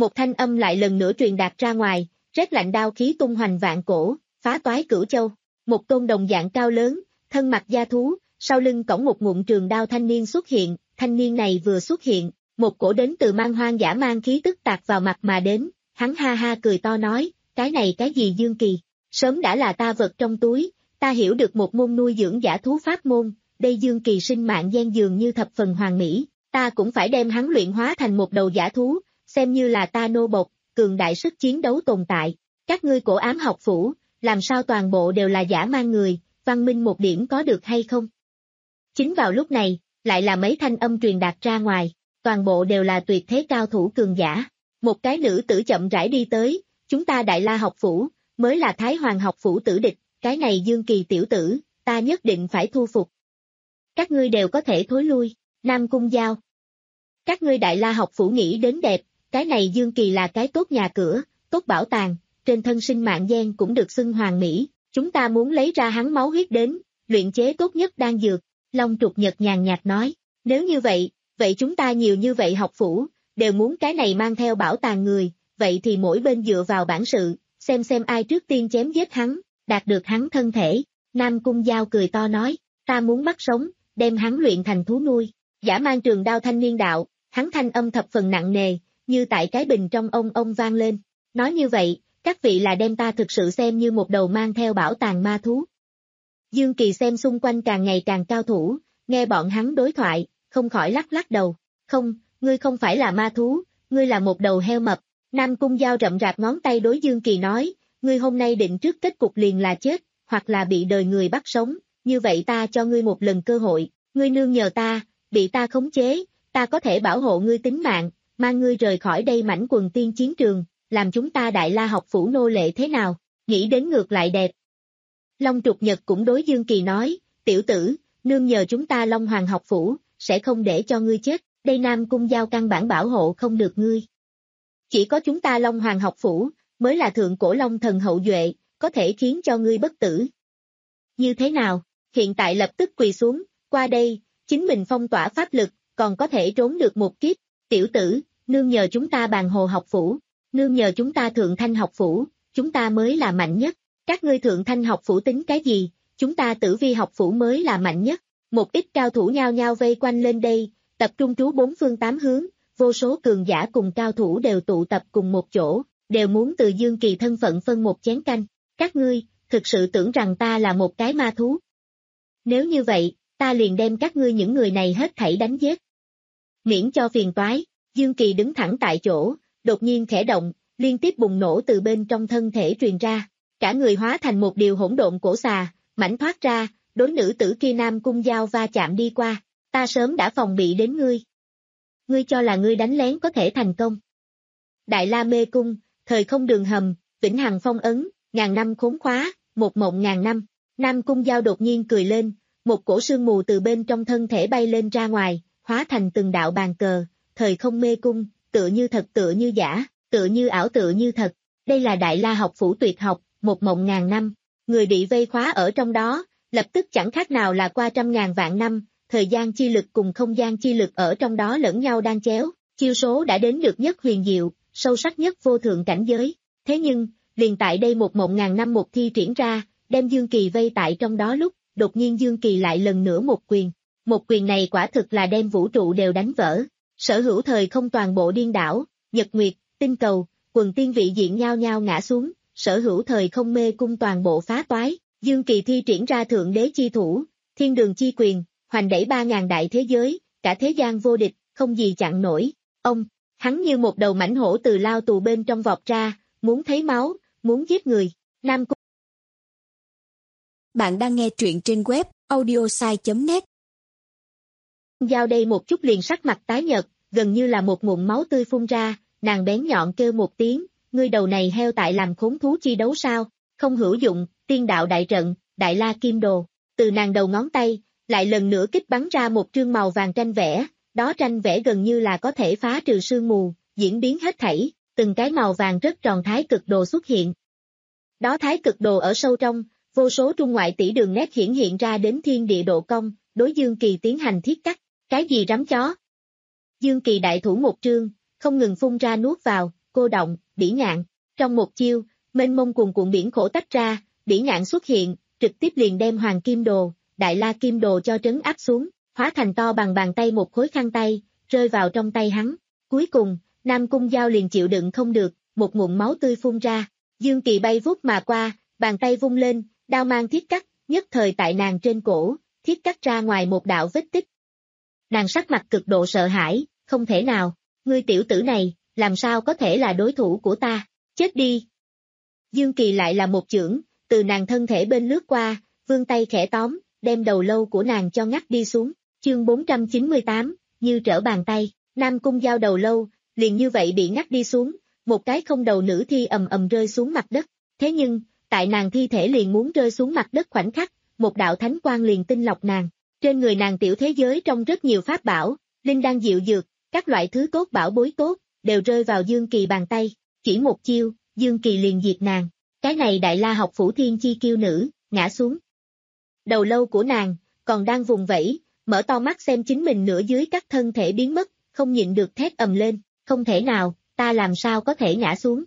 B: Một thanh âm lại lần nữa truyền đạt ra ngoài, rét lạnh đao khí tung hoành vạn cổ, phá toái cửu châu. Một tôn đồng dạng cao lớn, thân mặc da thú, sau lưng cõng một ngụm trường đao thanh niên xuất hiện, thanh niên này vừa xuất hiện, một cổ đến từ man hoang dã man khí tức tạt vào mặt mà đến, hắn ha ha cười to nói, cái này cái gì Dương Kỳ, sớm đã là ta vật trong túi, ta hiểu được một môn nuôi dưỡng giả thú pháp môn, đây Dương Kỳ sinh mạng gen dường như thập phần hoàn mỹ, ta cũng phải đem hắn luyện hóa thành một đầu giả thú, xem như là ta nô bộc, cường đại sức chiến đấu tồn tại, các ngươi cổ ám học phủ, làm sao toàn bộ đều là giả man người, văn minh một điểm có được hay không? Chính vào lúc này, lại là mấy thanh âm truyền đạt ra ngoài, toàn bộ đều là tuyệt thế cao thủ cường giả. Một cái nữ tử chậm rãi đi tới, chúng ta Đại La học phủ, mới là Thái Hoàng học phủ tử địch, cái này Dương Kỳ tiểu tử, ta nhất định phải thu phục. Các ngươi đều có thể thối lui, Nam Cung Giao. Các ngươi Đại La học phủ nghĩ đến đẹp, cái này Dương Kỳ là cái tốt nhà cửa, tốt bảo tàng, trên thân sinh mạng gen cũng được xưng hoàn mỹ, chúng ta muốn lấy ra hắn máu huyết đến, luyện chế tốt nhất đan dược. Long Trục Nhật nhàn nhạt nói, nếu như vậy, vậy chúng ta nhiều như vậy học phủ, đều muốn cái này mang theo bảo tàng người, vậy thì mỗi bên dựa vào bản sự, xem xem ai trước tiên chém giết hắn, đạt được hắn thân thể. Nam Cung Giao cười to nói, ta muốn bắt sống, đem hắn luyện thành thú nuôi. Giả mang trường đao thanh niên đạo, hắn thanh âm thập phần nặng nề, như tại cái bình trong ông ông vang lên. Nói như vậy, các vị là đem ta thực sự xem như một đầu mang theo bảo tàng ma thú. Dương Kỳ xem xung quanh càng ngày càng cao thủ, nghe bọn hắn đối thoại, không khỏi lắc lắc đầu. Không, ngươi không phải là ma thú, ngươi là một đầu heo mập. Nam Cung Giao rậm rạp ngón tay đối Dương Kỳ nói, ngươi hôm nay định trước kết cục liền là chết, hoặc là bị đời người bắt sống, như vậy ta cho ngươi một lần cơ hội, ngươi nương nhờ ta, bị ta khống chế, ta có thể bảo hộ ngươi tính mạng, mang ngươi rời khỏi đây mảnh quần tiên chiến trường, làm chúng ta Đại La học phủ nô lệ thế nào, nghĩ đến ngược lại đẹp. Long Trục Nhật cũng đối Dương Kỳ nói, tiểu tử, nương nhờ chúng ta Long Hoàng học phủ, sẽ không để cho ngươi chết, đây Nam Cung Giao căn bản bảo hộ không được ngươi. Chỉ có chúng ta Long Hoàng học phủ, mới là thượng cổ Long thần hậu duệ, có thể khiến cho ngươi bất tử. Như thế nào, hiện tại lập tức quỳ xuống, qua đây, chính mình phong tỏa pháp lực, còn có thể trốn được một kiếp, tiểu tử, nương nhờ chúng ta Bàn Hồ học phủ, nương nhờ chúng ta Thượng Thanh học phủ, chúng ta mới là mạnh nhất. Các ngươi Thượng Thanh học phủ tính cái gì, chúng ta Tử Vi học phủ mới là mạnh nhất. Một ít cao thủ nhao nhao vây quanh lên đây, tập trung trú bốn phương tám hướng, vô số cường giả cùng cao thủ đều tụ tập cùng một chỗ, đều muốn từ Dương Kỳ thân phận phân một chén canh. Các ngươi, thực sự tưởng rằng ta là một cái ma thú. Nếu như vậy, ta liền đem các ngươi những người này hết thảy đánh giết. Miễn cho phiền toái, Dương Kỳ đứng thẳng tại chỗ, đột nhiên khẽ động, liên tiếp bùng nổ từ bên trong thân thể truyền ra. Cả người hóa thành một điều hỗn độn cổ xà, mảnh thoát ra, đối nữ tử kia Nam Cung Giao va chạm đi qua, ta sớm đã phòng bị đến ngươi. Ngươi cho là ngươi đánh lén có thể thành công. Đại La mê cung, thời không đường hầm, vĩnh hằng phong ấn, ngàn năm khốn khóa, một mộng ngàn năm. Nam Cung Giao đột nhiên cười lên, một cổ sương mù từ bên trong thân thể bay lên ra ngoài, hóa thành từng đạo bàn cờ, thời không mê cung, tựa như thật tựa như giả, tựa như ảo tựa như thật. Đây là Đại La học phủ tuyệt học, một mộng ngàn năm, người bị vây khóa ở trong đó, lập tức chẳng khác nào là qua trăm ngàn vạn năm, thời gian chi lực cùng không gian chi lực ở trong đó lẫn nhau đan chéo, chiêu số đã đến được nhất huyền diệu, sâu sắc nhất vô thượng cảnh giới. Thế nhưng, liền tại đây một mộng ngàn năm một thi triển ra, đem Dương Kỳ vây tại trong đó lúc, đột nhiên Dương Kỳ lại lần nữa một quyền. Một quyền này quả thực là đem vũ trụ đều đánh vỡ, sở hữu thời không toàn bộ điên đảo, nhật nguyệt, tinh cầu, quần tiên vị diện nhao nhao ngã xuống, sở hữu thời không mê cung toàn bộ phá toái, Dương Kỳ thi triển ra thượng đế chi thủ, thiên đường chi quyền, hoành đẩy ba ngàn đại thế giới, cả thế gian vô địch, không gì chặn nổi. Ông, hắn như một đầu mãnh hổ từ lao tù bên trong vọt ra, muốn thấy máu, muốn giết người. Nam Cung.
C: Bạn đang nghe truyện trên web audiosai chấm net.
B: Giao đây một chút liền sắc mặt tái nhợt, gần như là một ngụm máu tươi phun ra, nàng bén nhọn kêu một tiếng, ngươi đầu này heo tại làm khốn thú chi đấu sao, không hữu dụng, tiên đạo đại trận, Đại La Kim Đồ. Từ nàng đầu ngón tay, lại lần nữa kích bắn ra một trương màu vàng tranh vẽ, đó tranh vẽ gần như là có thể phá trừ sương mù, diễn biến hết thảy, từng cái màu vàng rất tròn thái cực đồ xuất hiện. Đó thái cực đồ ở sâu trong, vô số trung ngoại tỷ đường nét hiển hiện ra đến thiên địa độ cong, đối Dương Kỳ tiến hành thiết cắt, cái gì rắm chó. Dương Kỳ đại thủ một trương, không ngừng phun ra nuốt vào, cô động, bỉ ngạn. Trong một chiêu, mênh mông cuồn cuộn biển khổ tách ra, bỉ ngạn xuất hiện, trực tiếp liền đem Hoàng Kim Đồ, Đại La Kim Đồ cho trấn áp xuống, hóa thành to bằng bàn tay một khối khăn tay, rơi vào trong tay hắn. Cuối cùng, Nam Cung Giao liền chịu đựng không được, một ngụm máu tươi phun ra. Dương Kỳ bay vút mà qua, bàn tay vung lên, đao mang thiết cắt, nhất thời tại nàng trên cổ, thiết cắt ra ngoài một đạo vết tích. Nàng sắc mặt cực độ sợ hãi, không thể nào, ngươi tiểu tử này, làm sao có thể là đối thủ của ta, chết đi. Dương Kỳ lại là một chưởng, từ nàng thân thể bên lướt qua, vươn tay khẽ tóm, đem đầu lâu của nàng cho ngắt đi xuống. Chương bốn trăm chín mươi tám, như trở bàn tay, Nam Cung Giao đầu lâu, liền như vậy bị ngắt đi xuống, một cái không đầu nữ thi ầm ầm rơi xuống mặt đất. Thế nhưng, tại nàng thi thể liền muốn rơi xuống mặt đất khoảnh khắc, một đạo thánh quang liền tinh lọc nàng. Trên người nàng tiểu thế giới trong rất nhiều pháp bảo, linh đan diệu dược, các loại thứ tốt bảo bối tốt, đều rơi vào Dương Kỳ bàn tay. Chỉ một chiêu, Dương Kỳ liền diệt nàng. Cái này Đại La học phủ thiên chi kiêu nữ, ngã xuống. Đầu lâu của nàng, còn đang vùng vẫy, mở to mắt xem chính mình nửa dưới các thân thể biến mất, không nhịn được thét ầm lên, không thể nào, ta làm sao có thể ngã xuống.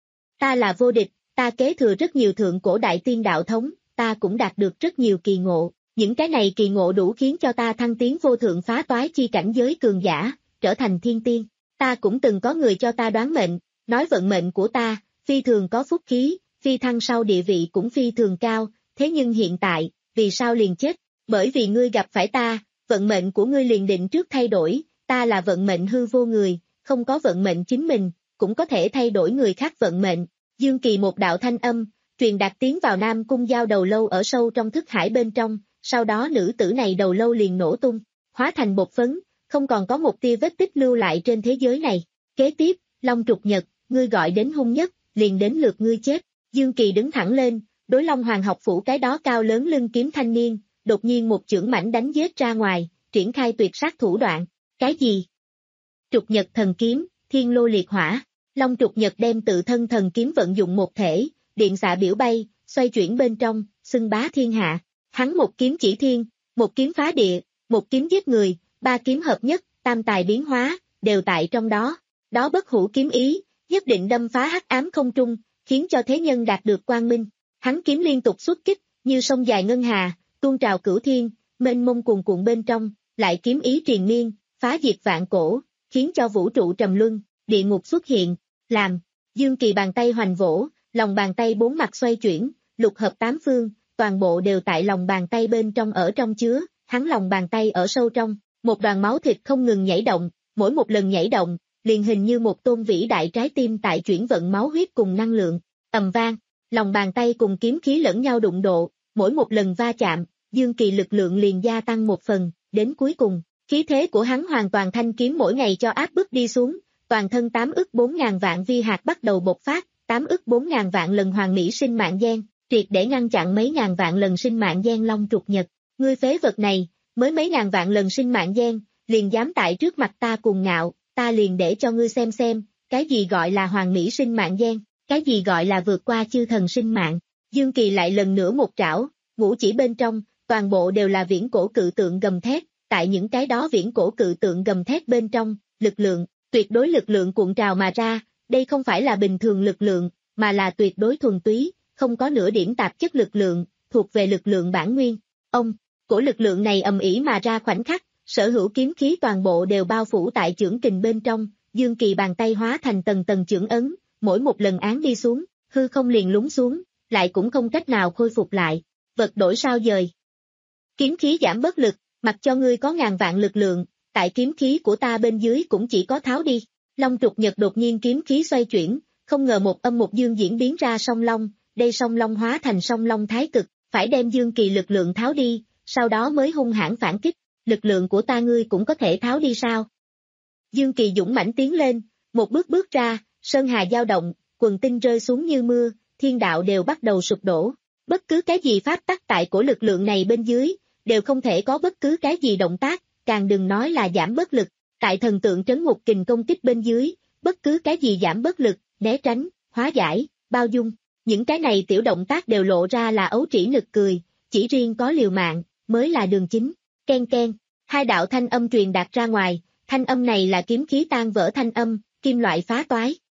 B: Ta là vô địch, ta kế thừa rất nhiều thượng cổ đại tiên đạo thống, ta cũng đạt được rất nhiều kỳ ngộ, những cái này kỳ ngộ đủ khiến cho ta thăng tiến vô thượng phá toái chi cảnh giới cường giả, trở thành thiên tiên. Ta cũng từng có người cho ta đoán mệnh, nói vận mệnh của ta, phi thường có phúc khí, phi thăng sau địa vị cũng phi thường cao, thế nhưng hiện tại, vì sao liền chết? Bởi vì ngươi gặp phải ta, vận mệnh của ngươi liền định trước thay đổi, ta là vận mệnh hư vô người, không có vận mệnh chính mình, cũng có thể thay đổi người khác vận mệnh. Dương Kỳ một đạo thanh âm, truyền đạt tiến vào Nam Cung Giao đầu lâu ở sâu trong thức hải bên trong, sau đó nữ tử này đầu lâu liền nổ tung, hóa thành bột phấn, không còn có một tia vết tích lưu lại trên thế giới này. Kế tiếp, Long Trục Nhật, ngươi gọi đến hung nhất, liền đến lượt ngươi chết. Dương Kỳ đứng thẳng lên, đối Long Hoàng học phủ cái đó cao lớn lưng kiếm thanh niên, đột nhiên một chưởng mảnh đánh giết ra ngoài, triển khai tuyệt sát thủ đoạn. Cái gì? Trục Nhật thần kiếm, thiên lô liệt hỏa. Long Trục Nhật đem tự thân thần kiếm vận dụng một thể, điện xạ biểu bay, xoay chuyển bên trong, xưng bá thiên hạ. Hắn một kiếm chỉ thiên, một kiếm phá địa, một kiếm giết người, ba kiếm hợp nhất, tam tài biến hóa, đều tại trong đó. Đó bất hủ kiếm ý, nhất định đâm phá hắc ám không trung, khiến cho thế nhân đạt được quang minh. Hắn kiếm liên tục xuất kích, như sông dài ngân hà, tuôn trào cửu thiên, mênh mông cuồn cuộn bên trong, lại kiếm ý triền miên, phá diệt vạn cổ, khiến cho vũ trụ trầm luân, địa ngục xuất hiện. Làm, Dương Kỳ bàn tay hoành vỗ, lòng bàn tay bốn mặt xoay chuyển, lục hợp tám phương, toàn bộ đều tại lòng bàn tay bên trong ở trong chứa, hắn lòng bàn tay ở sâu trong, một đoàn máu thịt không ngừng nhảy động, mỗi một lần nhảy động, liền hình như một tôn vĩ đại trái tim tại chuyển vận máu huyết cùng năng lượng, ầm vang, lòng bàn tay cùng kiếm khí lẫn nhau đụng độ, mỗi một lần va chạm, Dương Kỳ lực lượng liền gia tăng một phần, đến cuối cùng, khí thế của hắn hoàn toàn thanh kiếm mỗi ngày cho áp bức đi xuống, toàn thân tám ức bốn ngàn vạn vi hạt bắt đầu bộc phát, tám ức bốn ngàn vạn lần hoàng mỹ sinh mạng gen, triệt để ngăn chặn mấy ngàn vạn lần sinh mạng gen Long Trục Nhật. Ngươi phế vật này, mới mấy ngàn vạn lần sinh mạng gen, liền dám tại trước mặt ta cuồng ngạo, ta liền để cho ngươi xem xem, cái gì gọi là hoàng mỹ sinh mạng gen, cái gì gọi là vượt qua chư thần sinh mạng. Dương Kỳ lại lần nữa một trảo, ngũ chỉ bên trong, toàn bộ đều là viễn cổ cự tượng gầm thét, tại những cái đó viễn cổ cự tượng gầm thét bên trong, lực lượng, tuyệt đối lực lượng cuộn trào mà ra, đây không phải là bình thường lực lượng, mà là tuyệt đối thuần túy, không có nửa điểm tạp chất lực lượng, thuộc về lực lượng bản nguyên. Ông, của lực lượng này ầm ĩ mà ra khoảnh khắc, sở hữu kiếm khí toàn bộ đều bao phủ tại chưởng kình bên trong, Dương Kỳ bàn tay hóa thành tầng tầng chưởng ấn, mỗi một lần án đi xuống, hư không liền lún xuống, lại cũng không cách nào khôi phục lại, vật đổi sao dời. Kiếm khí giảm bớt lực, mặc cho ngươi có ngàn vạn lực lượng, tại kiếm khí của ta bên dưới cũng chỉ có tháo đi. Long Trục Nhật đột nhiên kiếm khí xoay chuyển, không ngờ một âm một dương diễn biến ra song long, đây song long hóa thành song long thái cực, phải đem Dương Kỳ lực lượng tháo đi, sau đó mới hung hãn phản kích, lực lượng của ta ngươi cũng có thể tháo đi sao? Dương Kỳ dũng mãnh tiến lên, một bước bước ra, sơn hà dao động, quần tinh rơi xuống như mưa, thiên đạo đều bắt đầu sụp đổ, bất cứ cái gì pháp tắc tại của lực lượng này bên dưới, đều không thể có bất cứ cái gì động tác, càng đừng nói là giảm bớt lực, tại thần tượng trấn ngục kình công kích bên dưới, bất cứ cái gì giảm bớt lực, né tránh, hóa giải, bao dung, những cái này tiểu động tác đều lộ ra là ấu trĩ nực cười, chỉ riêng có liều mạng, mới là đường chính. Ken ken, hai đạo thanh âm truyền đạt ra ngoài, thanh âm này là kiếm khí tan vỡ thanh âm, kim loại phá toái,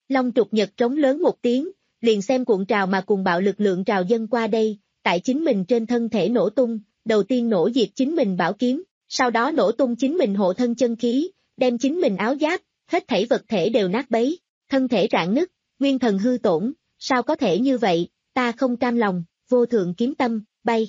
B: Long trục nhật trống lớn một tiếng, liền xem cuộn trào mà cùng bạo lực lượng trào dâng qua đây, tại chính mình trên thân thể nổ tung, đầu tiên nổ diệt chính mình bảo kiếm, sau đó nổ tung chính mình hộ thân chân khí, đem chính mình áo giáp, hết thảy vật thể đều nát bấy, thân thể rạn nứt, nguyên thần hư tổn, sao có thể như vậy, ta không cam lòng, vô thượng kiếm tâm, bay.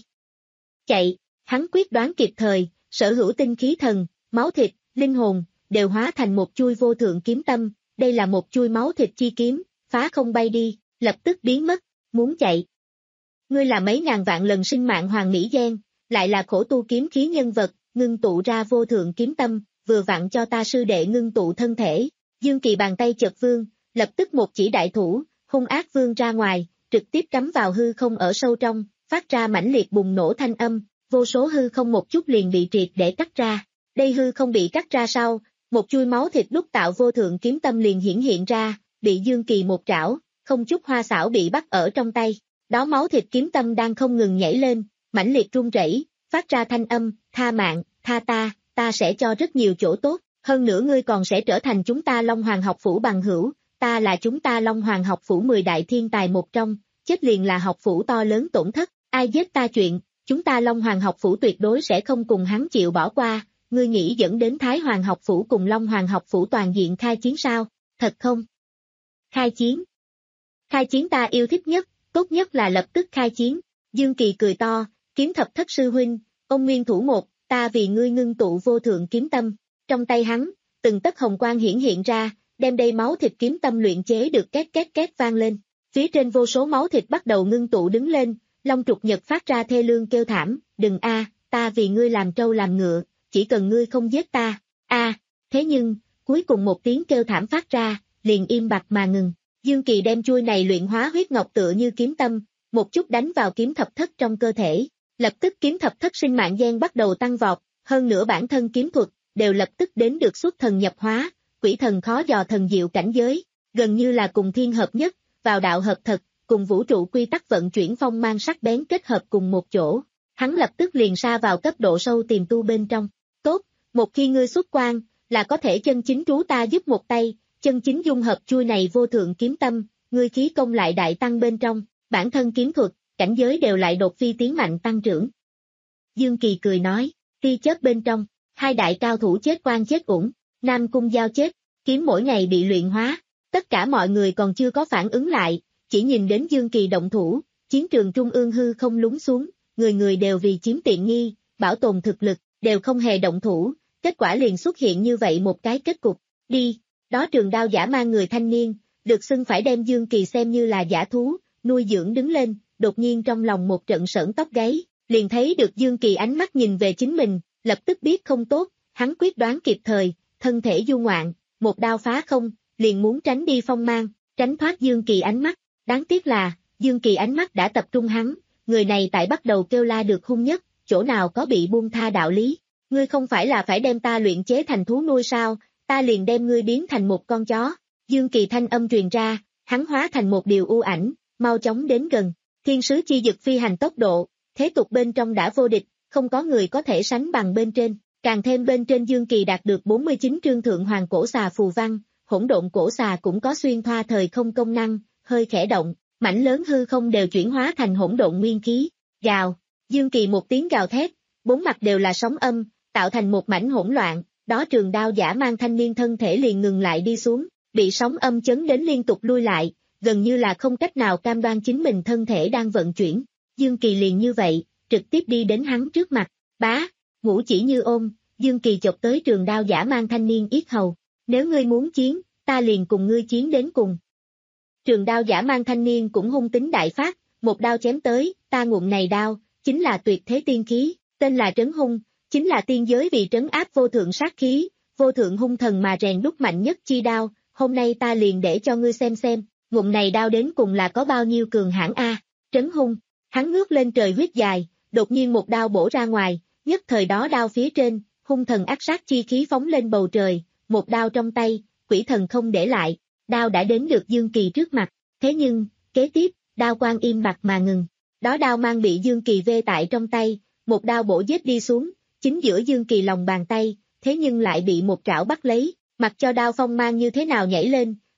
B: Chạy, hắn quyết đoán kịp thời, sở hữu tinh khí thần, máu thịt, linh hồn, đều hóa thành một chuôi vô thượng kiếm tâm, đây là một chuôi máu thịt chi kiếm, phá không bay đi, lập tức biến mất, muốn chạy. Ngươi là mấy ngàn vạn lần sinh mạng hoàng mỹ gen, lại là khổ tu kiếm khí nhân vật, ngưng tụ ra vô thượng kiếm tâm, vừa vặn cho ta sư đệ ngưng tụ thân thể. Dương Kỳ bàn tay chợt vương, lập tức một chỉ đại thủ, hung ác vương ra ngoài, trực tiếp cắm vào hư không ở sâu trong, phát ra mãnh liệt bùng nổ thanh âm, vô số hư không một chút liền bị triệt để cắt ra. Đây hư không bị cắt ra sau, một chuôi máu thịt đúc tạo vô thượng kiếm tâm liền hiển hiện ra, bị Dương Kỳ một trảo, không chút hoa xảo bị bắt ở trong tay. Đó máu thịt kiếm tâm đang không ngừng nhảy lên, mãnh liệt rung rẩy, phát ra thanh âm, tha mạng, tha ta, ta sẽ cho rất nhiều chỗ tốt, hơn nữa ngươi còn sẽ trở thành chúng ta Long Hoàng học phủ bằng hữu, ta là chúng ta Long Hoàng học phủ mười đại thiên tài một trong, chết liền là học phủ to lớn tổn thất, ai giết ta chuyện, chúng ta Long Hoàng học phủ tuyệt đối sẽ không cùng hắn chịu bỏ qua, ngươi nghĩ dẫn đến Thái Hoàng học phủ cùng Long Hoàng học phủ toàn diện khai chiến sao, thật không? Khai chiến. Khai chiến ta yêu thích nhất, tốt nhất là lập tức khai chiến, Dương Kỳ cười to, kiếm thập thất sư huynh, ông nguyên thủ một, ta vì ngươi ngưng tụ vô thượng kiếm tâm, trong tay hắn, từng tấc hồng quang hiển hiện ra, đem đây máu thịt kiếm tâm luyện chế được két két két vang lên, phía trên vô số máu thịt bắt đầu ngưng tụ đứng lên, Long trục nhật phát ra thê lương kêu thảm, đừng a, ta vì ngươi làm trâu làm ngựa, chỉ cần ngươi không giết ta, a, thế nhưng, cuối cùng một tiếng kêu thảm phát ra, liền im bặt mà ngừng. Dương Kỳ đem chuôi này luyện hóa huyết ngọc tựa như kiếm tâm, một chút đánh vào kiếm thập thất trong cơ thể, lập tức kiếm thập thất sinh mạng gen bắt đầu tăng vọt, hơn nữa bản thân kiếm thuật, đều lập tức đến được xuất thần nhập hóa, quỷ thần khó dò thần diệu cảnh giới, gần như là cùng thiên hợp nhất, vào đạo hợp thật, cùng vũ trụ quy tắc vận chuyển phong mang sắc bén kết hợp cùng một chỗ, hắn lập tức liền sa vào cấp độ sâu tiềm tu bên trong, tốt, một khi ngươi xuất quan, là có thể chân chính trú ta giúp một tay, chân chính dung hợp chuôi này vô thượng kiếm tâm, ngươi khí công lại đại tăng bên trong, bản thân kiếm thuật, cảnh giới đều lại đột phi tiến mạnh tăng trưởng. Dương Kỳ cười nói, tia chớp bên trong, hai đại cao thủ chết quan chết uổng, Nam Cung Giao chết, kiếm mỗi ngày bị luyện hóa, tất cả mọi người còn chưa có phản ứng lại, chỉ nhìn đến Dương Kỳ động thủ, chiến trường trung ương hư không lún xuống, người người đều vì chiếm tiện nghi, bảo tồn thực lực, đều không hề động thủ, kết quả liền xuất hiện như vậy một cái kết cục, đi. Đó trường đao giả mang người thanh niên, được xưng phải đem Dương Kỳ xem như là giả thú, nuôi dưỡng đứng lên, đột nhiên trong lòng một trận sởn tóc gáy, liền thấy được Dương Kỳ ánh mắt nhìn về chính mình, lập tức biết không tốt, hắn quyết đoán kịp thời, thân thể du ngoạn, một đao phá không, liền muốn tránh đi phong mang, tránh thoát Dương Kỳ ánh mắt, đáng tiếc là, Dương Kỳ ánh mắt đã tập trung hắn, người này tại bắt đầu kêu la được hung nhất, chỗ nào có bị buông tha đạo lý, ngươi không phải là phải đem ta luyện chế thành thú nuôi sao? Ta liền đem ngươi biến thành một con chó, Dương Kỳ thanh âm truyền ra, hắn hóa thành một điều u ảnh, mau chóng đến gần, thiên sứ chi dực phi hành tốc độ, thế tục bên trong đã vô địch, không có người có thể sánh bằng bên trên, càng thêm bên trên Dương Kỳ đạt được bốn mươi chín trương thượng hoàng cổ xà phù văn, hỗn độn cổ xà cũng có xuyên thoa thời không công năng, hơi khẽ động, mảnh lớn hư không đều chuyển hóa thành hỗn độn nguyên khí, gào, Dương Kỳ một tiếng gào thét, bốn mặt đều là sóng âm, tạo thành một mảnh hỗn loạn. Đó trường đao giả mang thanh niên thân thể liền ngừng lại đi xuống, bị sóng âm chấn đến liên tục lui lại, gần như là không cách nào cam đoan chính mình thân thể đang vận chuyển. Dương Kỳ liền như vậy, trực tiếp đi đến hắn trước mặt, bá, ngũ chỉ như ôm, Dương Kỳ chộp tới trường đao giả mang thanh niên yết hầu, nếu ngươi muốn chiến, ta liền cùng ngươi chiến đến cùng. Trường đao giả mang thanh niên cũng hung tính đại phát, một đao chém tới, ta ngụm này đao, chính là tuyệt thế tiên khí, tên là trấn hung. Chính là tiên giới vì trấn áp vô thượng sát khí, vô thượng hung thần mà rèn đúc mạnh nhất chi đao, hôm nay ta liền để cho ngươi xem xem, ngụm này đao đến cùng là có bao nhiêu cường hãn a. Trấn hung, hắn ngước lên trời huyết dài, đột nhiên một đao bổ ra ngoài, nhất thời đó đao phía trên, hung thần ác sát chi khí phóng lên bầu trời, một đao trong tay, quỷ thần không để lại, đao đã đến được Dương Kỳ trước mặt, thế nhưng, kế tiếp, đao quang im bặt mà ngừng, đó đao mang bị Dương Kỳ vê tại trong tay, một đao bổ giết đi xuống. Chính giữa Dương Kỳ lòng bàn tay, thế nhưng lại bị một trảo bắt lấy, mặc cho đao phong mang như thế nào nhảy lên,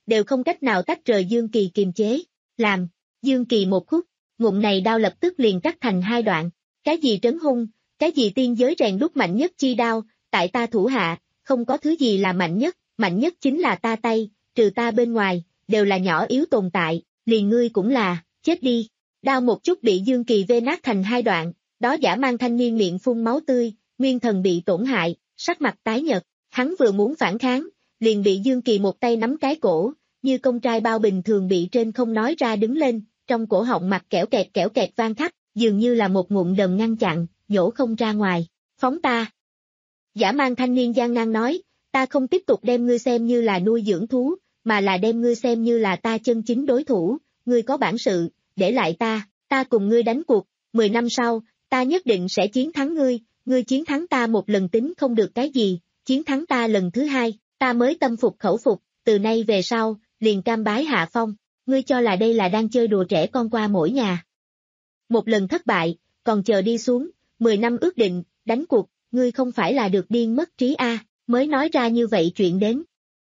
B: đều không cách nào tách rời Dương Kỳ kiềm chế. Làm, Dương Kỳ một khúc, ngụm này đao lập tức liền cắt thành hai đoạn. Cái gì trấn hung, cái gì tiên giới rèn đúc mạnh nhất chi đao, tại ta thủ hạ, không có thứ gì là mạnh nhất, mạnh nhất chính là ta tay, trừ ta bên ngoài, đều là nhỏ yếu tồn tại, liền ngươi cũng là, chết đi. Đao một chút bị Dương Kỳ vê nát thành hai đoạn, đó giả mang thanh niên miệng phun máu tươi, nguyên thần bị tổn hại, sắc mặt tái nhợt, hắn vừa muốn phản kháng, liền bị Dương Kỳ một tay nắm cái cổ, như công trai bao bình thường bị trên không nói ra đứng lên, trong cổ họng mặt kẽo kẹt kẽo kẹt vang khắp, dường như là một ngụm đờm ngăn chặn, nhổ không ra ngoài, phóng ta. Giả mang thanh niên gian nan nói, ta không tiếp tục đem ngươi xem như là nuôi dưỡng thú, mà là đem ngươi xem như là ta chân chính đối thủ, ngươi có bản sự, để lại ta, ta cùng ngươi đánh cuộc, mười năm sau, ta nhất định sẽ chiến thắng ngươi, ngươi chiến thắng ta một lần tính không được cái gì, chiến thắng ta lần thứ hai, ta mới tâm phục khẩu phục, từ nay về sau, liền cam bái hạ phong, ngươi cho là đây là đang chơi đùa trẻ con qua mỗi nhà. Một lần thất bại, còn chờ đi xuống, mười năm ước định, đánh cuộc, ngươi không phải là được điên mất trí a, mới nói ra như vậy chuyện đến.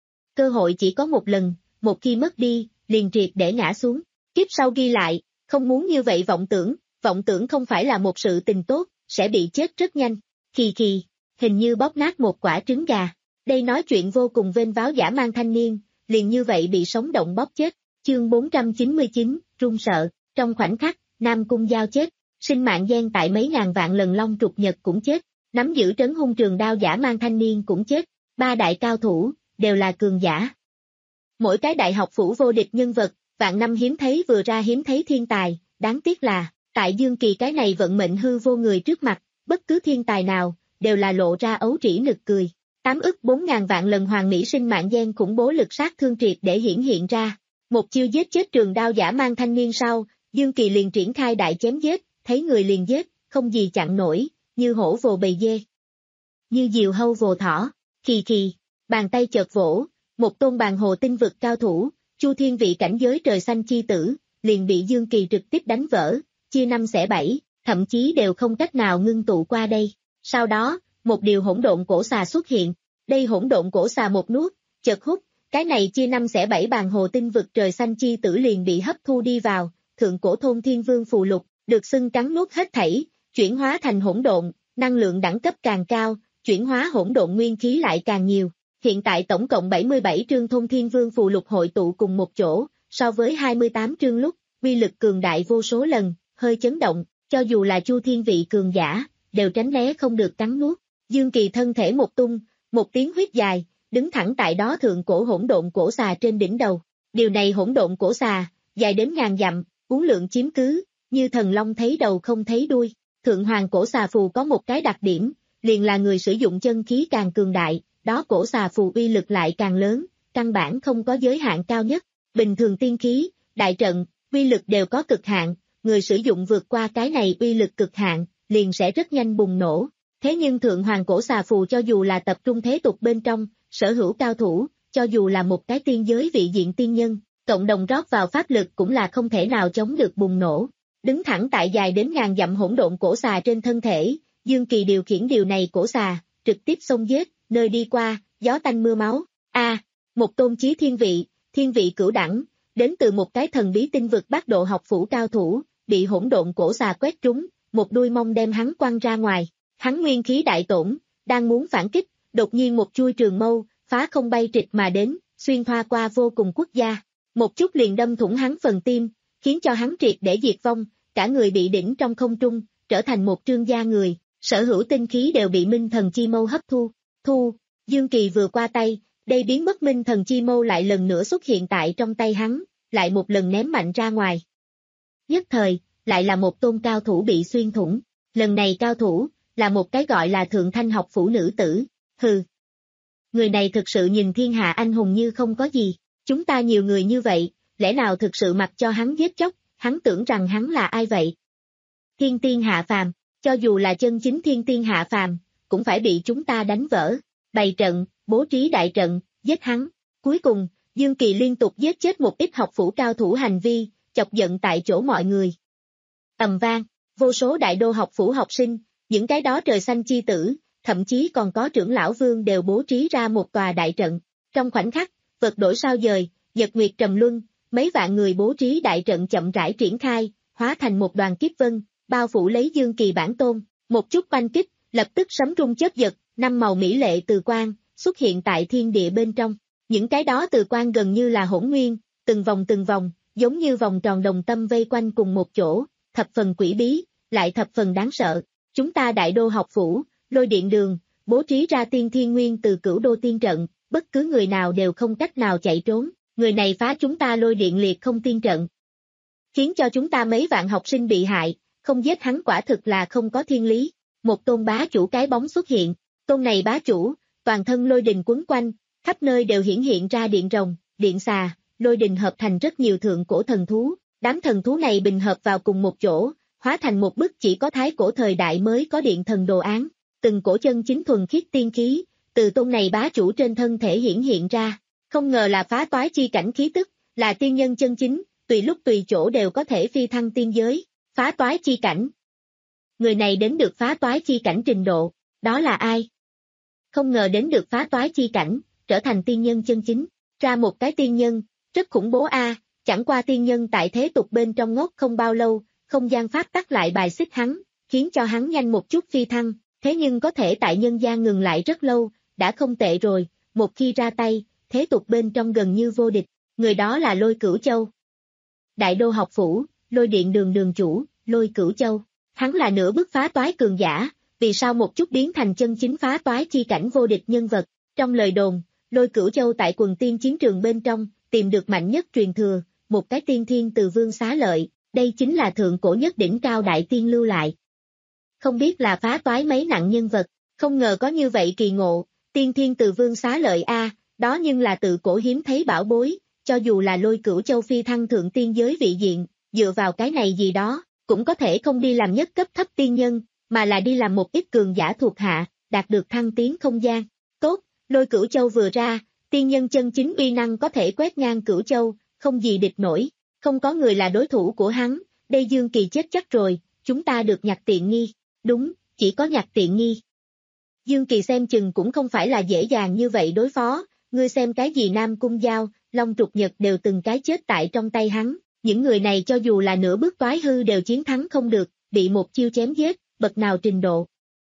B: Cơ hội chỉ có một lần, một khi mất đi, liền triệt để ngã xuống, kiếp sau ghi lại, không muốn như vậy vọng tưởng, vọng tưởng không phải là một sự tình tốt, sẽ bị chết rất nhanh, khì khì, hình như bóp nát một quả trứng gà, đây nói chuyện vô cùng vênh váo giả mang thanh niên, liền như vậy bị sống động bóp chết, chương bốn trăm chín mươi chín, run sợ, trong khoảnh khắc, Nam Cung Giao chết, sinh mạng gian tại mấy ngàn vạn lần long trục nhật cũng chết, nắm giữ trấn hung trường đao giả mang thanh niên cũng chết, ba đại cao thủ, đều là cường giả. Mỗi cái đại học phủ vô địch nhân vật, vạn năm hiếm thấy vừa ra hiếm thấy thiên tài, đáng tiếc là, tại Dương Kỳ cái này vận mệnh hư vô người trước mặt, bất cứ thiên tài nào, đều là lộ ra ấu trĩ nực cười. Tám ức bốn ngàn vạn lần hoàng mỹ sinh mạng gen khủng bố lực sát thương triệt để hiển hiện ra. Một chiêu giết chết trường đao giả mang thanh niên sau, Dương Kỳ liền triển khai đại chém giết, thấy người liền giết, không gì chặn nổi, như hổ vồ bầy dê. Như diều hâu vồ thỏ, khì khì, bàn tay chợt vỗ, một tôn bàn hồ tinh vực cao thủ, Chu Thiên vị cảnh giới trời xanh chi tử, liền bị Dương Kỳ trực tiếp đánh vỡ, chia năm xẻ bảy, thậm chí đều không cách nào ngưng tụ qua đây. Sau đó, một điều hỗn độn cổ xà xuất hiện, đây hỗn độn cổ xà một nuốt, chợt hút, cái này chia năm xẻ bảy bàn hồ tinh vực trời xanh chi tử liền bị hấp thu đi vào, thượng cổ thôn thiên vương phù lục, được xưng cắn nuốt hết thảy, chuyển hóa thành hỗn độn, năng lượng đẳng cấp càng cao, chuyển hóa hỗn độn nguyên khí lại càng nhiều. Hiện tại tổng cộng bảy mươi bảy trương thôn thiên vương phù lục hội tụ cùng một chỗ, so với hai mươi tám trương lúc, uy lực cường đại vô số lần, hơi chấn động, cho dù là Chu Thiên vị cường giả, đều tránh né không được cắn nuốt. Dương Kỳ thân thể một tung, một tiếng huyết dài, đứng thẳng tại đó thượng cổ hỗn độn cổ xà trên đỉnh đầu. Điều này hỗn độn cổ xà, dài đến ngàn dặm, uốn lượn chiếm cứ, như thần long thấy đầu không thấy đuôi. Thượng hoàng cổ xà phù có một cái đặc điểm, liền là người sử dụng chân khí càng cường đại, đó cổ xà phù uy lực lại càng lớn, căn bản không có giới hạn cao nhất. Bình thường tiên khí, đại trận, uy lực đều có cực hạn, người sử dụng vượt qua cái này uy lực cực hạn, liền sẽ rất nhanh bùng nổ. Thế nhưng thượng hoàng cổ xà phù cho dù là tập trung thế tục bên trong, sở hữu cao thủ, cho dù là một cái tiên giới vị diện tiên nhân, cộng đồng rót vào pháp lực cũng là không thể nào chống được bùng nổ. Đứng thẳng tại dài đến ngàn dặm hỗn độn cổ xà trên thân thể, Dương Kỳ điều khiển điều này cổ xà, trực tiếp xông giết, nơi đi qua, gió tanh mưa máu. A, à, một tôn chí thiên vị, thiên vị cửu đẳng, đến từ một cái thần bí tinh vực bát độ học phủ cao thủ, bị hỗn độn cổ xà quét trúng, một đuôi mông đem hắn quăng ra ngoài. Hắn nguyên khí đại tổn, đang muốn phản kích, đột nhiên một chuôi trường mâu, phá không bay trịch mà đến, xuyên thoa qua vô cùng quốc gia. Một chút liền đâm thủng hắn phần tim, khiến cho hắn triệt để diệt vong, cả người bị đỉnh trong không trung, trở thành một trương da người, sở hữu tinh khí đều bị minh thần chi mâu hấp thu. Thu, Dương Kỳ vừa qua tay, đây biến mất minh thần chi mâu lại lần nữa xuất hiện tại trong tay hắn, lại một lần ném mạnh ra ngoài. Nhất thời, lại là một tôn cao thủ bị xuyên thủng, lần này cao thủ, là một cái gọi là thượng thanh học phủ nữ tử, hừ. Người này thực sự nhìn thiên hạ anh hùng như không có gì, chúng ta nhiều người như vậy, lẽ nào thực sự mặc cho hắn giết chóc, hắn tưởng rằng hắn là ai vậy? Thiên tiên hạ phàm, cho dù là chân chính thiên tiên hạ phàm, cũng phải bị chúng ta đánh vỡ, bày trận, bố trí đại trận, giết hắn. Cuối cùng, Dương Kỳ liên tục giết chết một ít học phủ cao thủ hành vi, chọc giận tại chỗ mọi người. Ầm vang, vô số đại đô học phủ học sinh, những cái đó trời xanh chi tử, thậm chí còn có trưởng lão vương đều bố trí ra một tòa đại trận. Trong khoảnh khắc, vật đổi sao dời, Nhật nguyệt trầm luân, mấy vạn người bố trí đại trận chậm rãi triển khai, hóa thành một đoàn kiếp vân, bao phủ lấy Dương Kỳ bản tôn, một chút oanh kích, lập tức sấm rung chớp giật, năm màu mỹ lệ từ quang xuất hiện tại thiên địa bên trong. Những cái đó từ quang gần như là hỗn nguyên, từng vòng từng vòng, giống như vòng tròn đồng tâm vây quanh cùng một chỗ, thập phần quỷ bí, lại thập phần đáng sợ. Chúng ta Đại Đô học phủ, Lôi Điện Đường, bố trí ra tiên thiên nguyên từ Cửu Đô tiên trận, bất cứ người nào đều không cách nào chạy trốn. Người này phá chúng ta Lôi Điện liệt không tiên trận, khiến cho chúng ta mấy vạn học sinh bị hại, không giết hắn quả thực là không có thiên lý. Một tôn bá chủ cái bóng xuất hiện, tôn này bá chủ, toàn thân lôi đình quấn quanh, khắp nơi đều hiển hiện ra điện rồng, điện xà, lôi đình hợp thành rất nhiều thượng cổ thần thú, đám thần thú này bình hợp vào cùng một chỗ, hóa thành một bức chỉ có thái cổ thời đại mới có điện thần đồ án, từng cổ chân chính thuần khiết tiên khí, từ tôn này bá chủ trên thân thể hiển hiện ra, không ngờ là phá toái chi cảnh khí tức, là tiên nhân chân chính, tùy lúc tùy chỗ đều có thể phi thăng tiên giới, phá toái chi cảnh. Người này đến được phá toái chi cảnh trình độ, đó là ai? Không ngờ đến được phá toái chi cảnh, trở thành tiên nhân chân chính, ra một cái tiên nhân, rất khủng bố a. Chẳng qua tiên nhân tại thế tục bên trong ngốc không bao lâu, không gian pháp tắc lại bài xích hắn, khiến cho hắn nhanh một chút phi thăng, thế nhưng có thể tại nhân gian ngừng lại rất lâu, đã không tệ rồi, một khi ra tay, thế tục bên trong gần như vô địch, người đó là Lôi Cửu Châu. Đại Đô học phủ, Lôi Điện Đường đường chủ, Lôi Cửu Châu, hắn là nửa bước phá toái cường giả, vì sao một chút biến thành chân chính phá toái chi cảnh vô địch nhân vật. Trong lời đồn, Lôi Cửu Châu tại quần tiên chiến trường bên trong, tìm được mạnh nhất truyền thừa, một cái tiên thiên từ vương xá lợi, đây chính là thượng cổ nhất đỉnh cao đại tiên lưu lại. Không biết là phá toái mấy nặng nhân vật, không ngờ có như vậy kỳ ngộ, tiên thiên từ vương xá lợi a, đó nhưng là tự cổ hiếm thấy bảo bối, cho dù là Lôi Cửu Châu phi thăng thượng tiên giới vị diện, dựa vào cái này gì đó, cũng có thể không đi làm nhất cấp thấp tiên nhân, mà là đi làm một ít cường giả thuộc hạ, đạt được thăng tiến không gian. Tốt, Lôi Cửu Châu vừa ra, tiên nhân chân chính uy năng có thể quét ngang Cửu Châu, không gì địch nổi, không có người là đối thủ của hắn, đây Dương Kỳ chết chắc rồi, chúng ta được nhặt tiện nghi, đúng, chỉ có nhặt tiện nghi. Dương Kỳ xem chừng cũng không phải là dễ dàng như vậy đối phó, ngươi xem cái gì Nam Cung Giao, Long Trục Nhật đều từng cái chết tại trong tay hắn, những người này cho dù là nửa bước toái hư đều chiến thắng không được, bị một chiêu chém giết, bậc nào trình độ.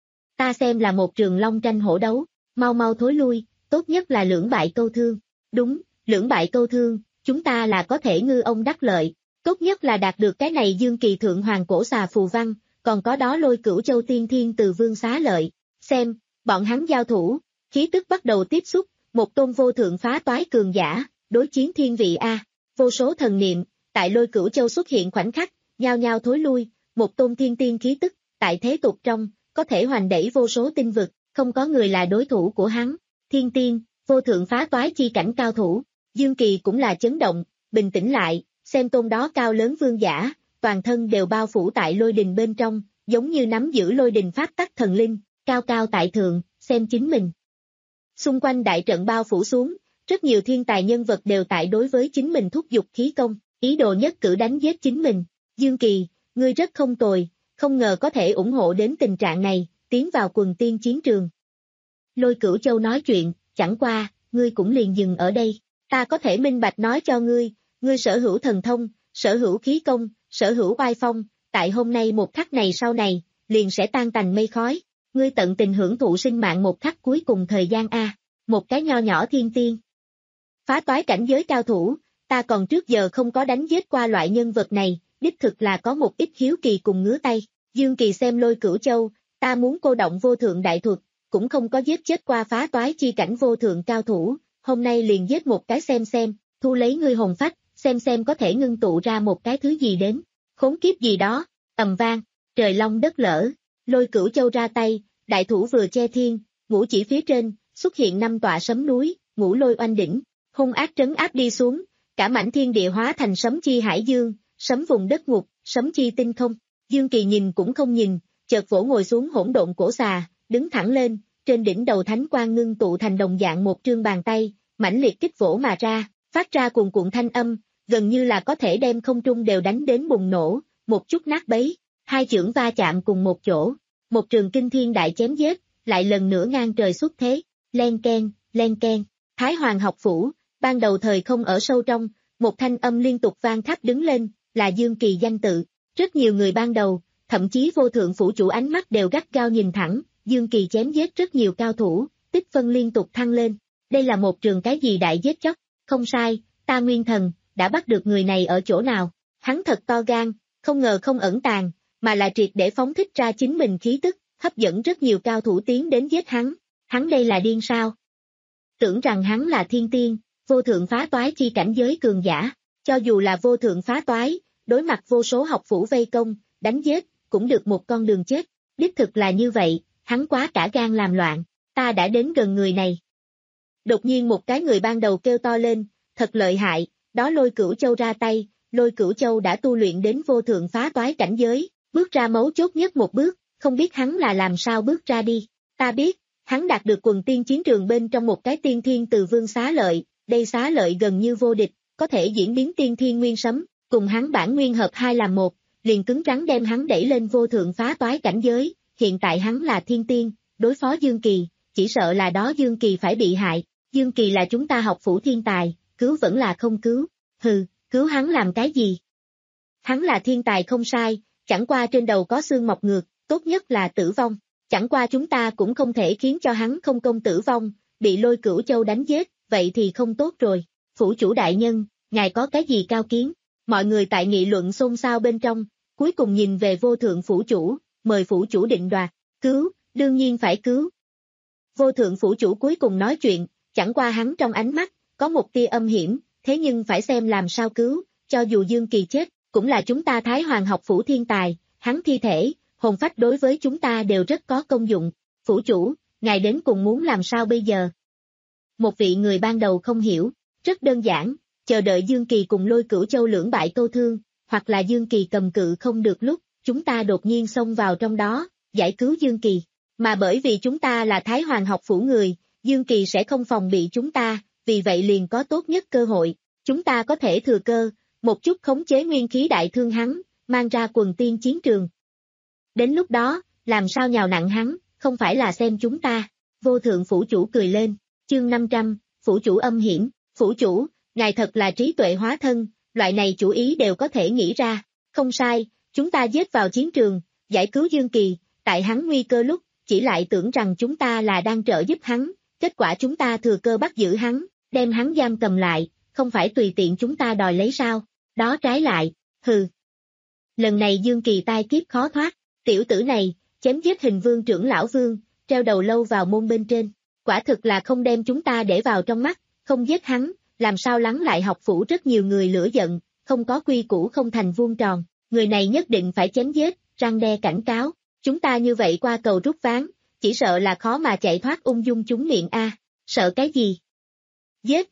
B: Ta xem là một trường long tranh hổ đấu, mau mau thối lui, tốt nhất là lưỡng bại câu thương. Đúng, lưỡng bại câu thương, chúng ta là có thể ngư ông đắc lợi, tốt nhất là đạt được cái này Dương Kỳ thượng hoàng cổ xà phù văn, còn có đó Lôi Cửu Châu tiên thiên từ vương xá lợi. Xem, bọn hắn giao thủ, khí tức bắt đầu tiếp xúc, một tôn vô thượng phá toái cường giả, đối chiến thiên vị A, vô số thần niệm, tại Lôi Cửu Châu xuất hiện khoảnh khắc, nhao nhao thối lui, một tôn thiên tiên khí tức, tại thế tục trong, có thể hoành đẩy vô số tinh vực, không có người là đối thủ của hắn, thiên tiên, vô thượng phá toái chi cảnh cao thủ, Dương Kỳ cũng là chấn động, bình tĩnh lại, xem tôn đó cao lớn vương giả, toàn thân đều bao phủ tại lôi đình bên trong, giống như nắm giữ lôi đình pháp tắc thần linh, cao cao tại thượng, xem chính mình. Xung quanh đại trận bao phủ xuống, rất nhiều thiên tài nhân vật đều tại đối với chính mình thúc giục khí công, ý đồ nhất cử đánh giết chính mình. Dương Kỳ, ngươi rất không tồi, không ngờ có thể ủng hộ đến tình trạng này, tiến vào quần tiên chiến trường. Lôi Cửu Châu nói chuyện, chẳng qua, ngươi cũng liền dừng ở đây, ta có thể minh bạch nói cho ngươi, ngươi sở hữu thần thông, sở hữu khí công, sở hữu oai phong, tại hôm nay một khắc này sau này, liền sẽ tan tành mây khói, ngươi tận tình hưởng thụ sinh mạng một khắc cuối cùng thời gian A, một cái nho nhỏ thiên tiên. Phá toái cảnh giới cao thủ, ta còn trước giờ không có đánh giết qua loại nhân vật này, đích thực là có một ít hiếu kỳ cùng ngứa tay. Dương Kỳ xem Lôi Cửu Châu, ta muốn cô động vô thượng đại thuật, cũng không có giết chết qua phá toái chi cảnh vô thượng cao thủ, hôm nay liền giết một cái xem xem, thu lấy ngươi hồn phách, xem xem có thể ngưng tụ ra một cái thứ gì đến, khốn kiếp gì đó, ầm vang, trời long đất lở, Lôi Cửu Châu ra tay, đại thủ vừa che thiên, ngũ chỉ phía trên, xuất hiện năm tọa sấm núi, ngũ lôi oanh đỉnh, hung ác trấn áp đi xuống, cả mảnh thiên địa hóa thành sấm chi hải dương, sấm vùng đất ngục, sấm chi tinh không. Dương Kỳ nhìn cũng không nhìn, chợt vỗ ngồi xuống hỗn độn cổ xà, đứng thẳng lên, trên đỉnh đầu thánh quang ngưng tụ thành đồng dạng một trương bàn tay, mãnh liệt kích vỗ mà ra, phát ra cuồn cuộn thanh âm, gần như là có thể đem không trung đều đánh đến bùng nổ, một chút nát bấy, hai chưởng va chạm cùng một chỗ, một trường kinh thiên đại chém giết, lại lần nữa ngang trời xuất thế, len ken, len ken, Thái Hoàng học phủ, Ban đầu thời không ở sâu trong, một thanh âm liên tục vang khắp đứng lên, là Dương Kỳ danh tự. Rất nhiều người ban đầu, thậm chí vô thượng phủ chủ ánh mắt đều gắt gao nhìn thẳng, Dương Kỳ chém giết rất nhiều cao thủ, tích phân liên tục thăng lên. Đây là một trường cái gì đại giết chóc, không sai, ta Nguyên Thần, đã bắt được người này ở chỗ nào. Hắn thật to gan, không ngờ không ẩn tàng, mà là triệt để phóng thích ra chính mình khí tức, hấp dẫn rất nhiều cao thủ tiến đến giết hắn. Hắn đây là điên sao? Tưởng rằng hắn là thiên tiên, vô thượng phá toái chi cảnh giới cường giả, cho dù là vô thượng phá toái, đối mặt vô số học phủ vây công, đánh giết, cũng được một con đường chết. Đích thực là như vậy, hắn quá cả gan làm loạn, ta đã đến gần người này. Đột nhiên một cái người ban đầu kêu to lên, thật lợi hại, đó Lôi Cửu Châu ra tay. Lôi Cửu Châu đã tu luyện đến vô thượng phá toái cảnh giới, bước ra mấu chốt nhất một bước, không biết hắn là làm sao bước ra đi. Ta biết, hắn đạt được quần tiên chiến trường bên trong một cái tiên thiên từ vương xá lợi, đây xá lợi gần như vô địch, có thể diễn biến tiên thiên nguyên sấm, cùng hắn bản nguyên hợp hai làm một, liền cứng rắn đem hắn đẩy lên vô thượng phá toái cảnh giới, hiện tại hắn là thiên tiên, đối phó Dương Kỳ, chỉ sợ là đó Dương Kỳ phải bị hại, Dương Kỳ là chúng ta học phủ thiên tài, cứu vẫn là không cứu, hừ, cứu hắn làm cái gì? Hắn là thiên tài không sai, chẳng qua trên đầu có xương mọc ngược, tốt nhất là tử vong, chẳng qua chúng ta cũng không thể khiến cho hắn không công tử vong, bị Lôi Cửu Châu đánh giết, vậy thì không tốt rồi. Phủ chủ đại nhân, ngài có cái gì cao kiến? Mọi người tại nghị luận xôn xao bên trong, cuối cùng nhìn về vô thượng phủ chủ, mời phủ chủ định đoạt, cứu, đương nhiên phải cứu. Vô thượng phủ chủ cuối cùng nói chuyện, chẳng qua hắn trong ánh mắt, có một tia âm hiểm, thế nhưng phải xem làm sao cứu, cho dù Dương Kỳ chết, cũng là chúng ta Thái Hoàng học phủ thiên tài, hắn thi thể, hồn phách đối với chúng ta đều rất có công dụng. Phủ chủ, ngài đến cùng muốn làm sao bây giờ? Một vị người ban đầu không hiểu, rất đơn giản, chờ đợi Dương Kỳ cùng Lôi Cửu Châu lưỡng bại câu thương, hoặc là Dương Kỳ cầm cự không được lúc, chúng ta đột nhiên xông vào trong đó, giải cứu Dương Kỳ. Mà bởi vì chúng ta là Thái Hoàng học phủ người, Dương Kỳ sẽ không phòng bị chúng ta, vì vậy liền có tốt nhất cơ hội. Chúng ta có thể thừa cơ, một chút khống chế nguyên khí đại thương hắn, mang ra quần tiên chiến trường. Đến lúc đó, làm sao nhào nặng hắn, không phải là xem chúng ta. Vô thượng phủ chủ cười lên, chương năm trăm, phủ chủ âm hiểm, phủ chủ, ngài thật là trí tuệ hóa thân, loại này chủ ý đều có thể nghĩ ra. Không sai, chúng ta giết vào chiến trường, giải cứu Dương Kỳ, tại hắn nguy cơ lúc, chỉ lại tưởng rằng chúng ta là đang trợ giúp hắn, kết quả chúng ta thừa cơ bắt giữ hắn, đem hắn giam cầm lại, không phải tùy tiện chúng ta đòi lấy sao, đó trái lại, hừ. Lần này Dương Kỳ tai kiếp khó thoát, tiểu tử này, chém giết Hình Vương trưởng lão Vương, treo đầu lâu vào môn bên trên, quả thực là không đem chúng ta để vào trong mắt, không giết hắn, làm sao lắng lại học phủ rất nhiều người lửa giận, không có quy củ không thành vuông tròn, người này nhất định phải chém giết, răng đe cảnh cáo, chúng ta như vậy qua cầu rút ván, chỉ sợ là khó mà chạy thoát ung dung chúng miệng a, sợ cái gì? Giết!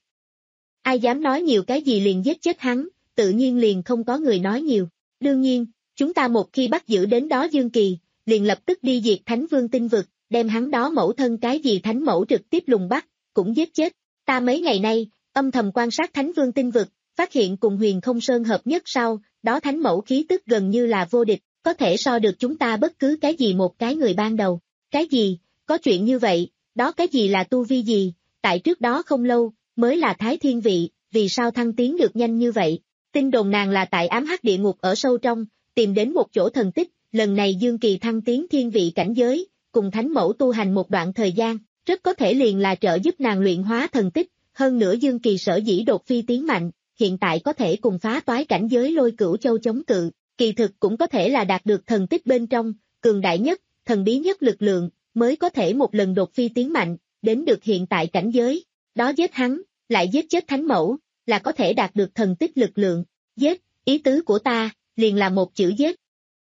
B: Ai dám nói nhiều cái gì liền giết chết hắn, tự nhiên liền không có người nói nhiều, đương nhiên, chúng ta một khi bắt giữ đến đó Dương Kỳ, liền lập tức đi diệt Thánh Vương tinh vực, đem hắn đó mẫu thân cái gì Thánh Mẫu trực tiếp lùng bắt, cũng giết chết, ta mấy ngày nay, âm thầm quan sát Thánh Vương tinh vực, phát hiện cùng Huyền Không Sơn hợp nhất sau, đó Thánh Mẫu khí tức gần như là vô địch, có thể so được chúng ta bất cứ cái gì một cái người ban đầu. Cái gì, có chuyện như vậy, đó cái gì là tu vi gì, tại trước đó không lâu, mới là Thái Thiên Vị, vì sao thăng tiến được nhanh như vậy? Tin đồn nàng là tại ám hắc địa ngục ở sâu trong, tìm đến một chỗ thần tích, lần này Dương Kỳ thăng tiến thiên vị cảnh giới, cùng Thánh Mẫu tu hành một đoạn thời gian, rất có thể liền là trợ giúp nàng luyện hóa thần tích, hơn nữa Dương Kỳ sở dĩ đột phi tiến mạnh, hiện tại có thể cùng phá toái cảnh giới Lôi Cửu Châu chống cự, kỳ thực cũng có thể là đạt được thần tích bên trong, cường đại nhất, thần bí nhất lực lượng, mới có thể một lần đột phi tiến mạnh, đến được hiện tại cảnh giới, đó giết hắn, lại giết chết Thánh Mẫu, là có thể đạt được thần tích lực lượng, giết, ý tứ của ta, liền là một chữ giết.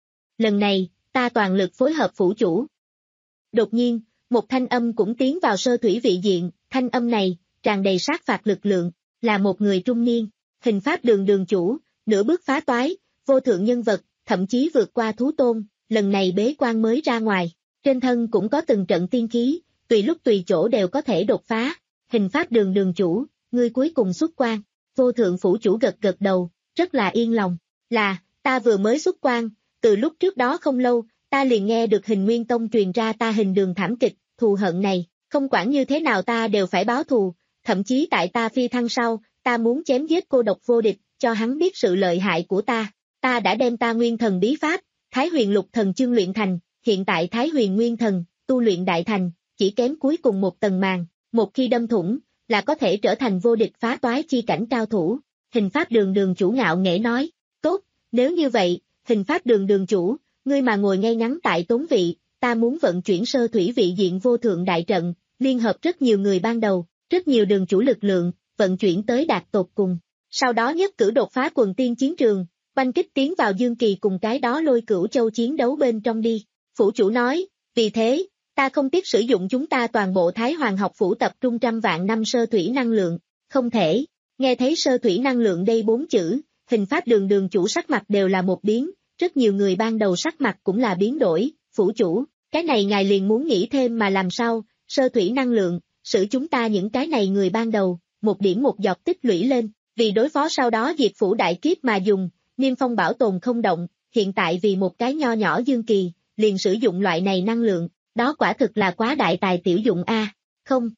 B: Lần này, ta toàn lực phối hợp phủ chủ. Đột nhiên, một thanh âm cũng tiến vào sơ thủy vị diện, thanh âm này, tràn đầy sát phạt lực lượng, là một người trung niên, hình pháp đường đường chủ, nửa bước phá toái, vô thượng nhân vật, thậm chí vượt qua thú tôn, lần này bế quan mới ra ngoài, trên thân cũng có từng trận tiên khí, tùy lúc tùy chỗ đều có thể đột phá, hình pháp đường đường chủ, ngươi cuối cùng xuất quan, vô thượng phủ chủ gật gật đầu, rất là yên lòng, là, ta vừa mới xuất quan, từ lúc trước đó không lâu, ta liền nghe được Hình Nguyên Tông truyền ra ta hình đường thảm kịch, thù hận này, không quản như thế nào ta đều phải báo thù, thậm chí tại ta phi thăng sau, ta muốn chém giết cô độc vô địch, cho hắn biết sự lợi hại của ta. Ta đã đem ta nguyên thần bí pháp, Thái Huyền Lục Thần Chương luyện thành, hiện tại Thái Huyền Nguyên Thần, tu luyện đại thành, chỉ kém cuối cùng một tầng màng, một khi đâm thủng, là có thể trở thành vô địch phá toái chi cảnh cao thủ. Hình Pháp Đường Đường chủ ngạo nghễ nói, tốt, nếu như vậy, Hình Pháp Đường Đường chủ, ngươi mà ngồi ngay ngắn tại tốn vị, ta muốn vận chuyển sơ thủy vị diện vô thượng đại trận, liên hợp rất nhiều người ban đầu, rất nhiều đường chủ lực lượng, vận chuyển tới đạt tột cùng. Sau đó nhất cử đột phá quần tiên chiến trường, oanh kích tiến vào Dương Kỳ cùng cái đó Lôi Cửu Châu chiến đấu bên trong đi. Phủ chủ nói, vì thế, ta không tiếc sử dụng chúng ta toàn bộ Thái Hoàng học phủ tập trung trăm vạn năm sơ thủy năng lượng, không thể. Nghe thấy sơ thủy năng lượng đây bốn chữ, Hình Pháp Đường đường chủ sắc mặt đều là một biến, rất nhiều người ban đầu sắc mặt cũng là biến đổi. Phủ chủ, cái này ngài liền muốn nghĩ thêm mà làm sao, sơ thủy năng lượng, xử chúng ta những cái này người ban đầu, một điểm một giọt tích lũy lên, vì đối phó sau đó diệt phủ đại kiếp mà dùng, Niêm Phong bảo tồn không động, hiện tại vì một cái nho nhỏ Dương Kỳ, liền sử dụng loại này năng lượng, đó quả thực là quá đại tài tiểu dụng a. Không.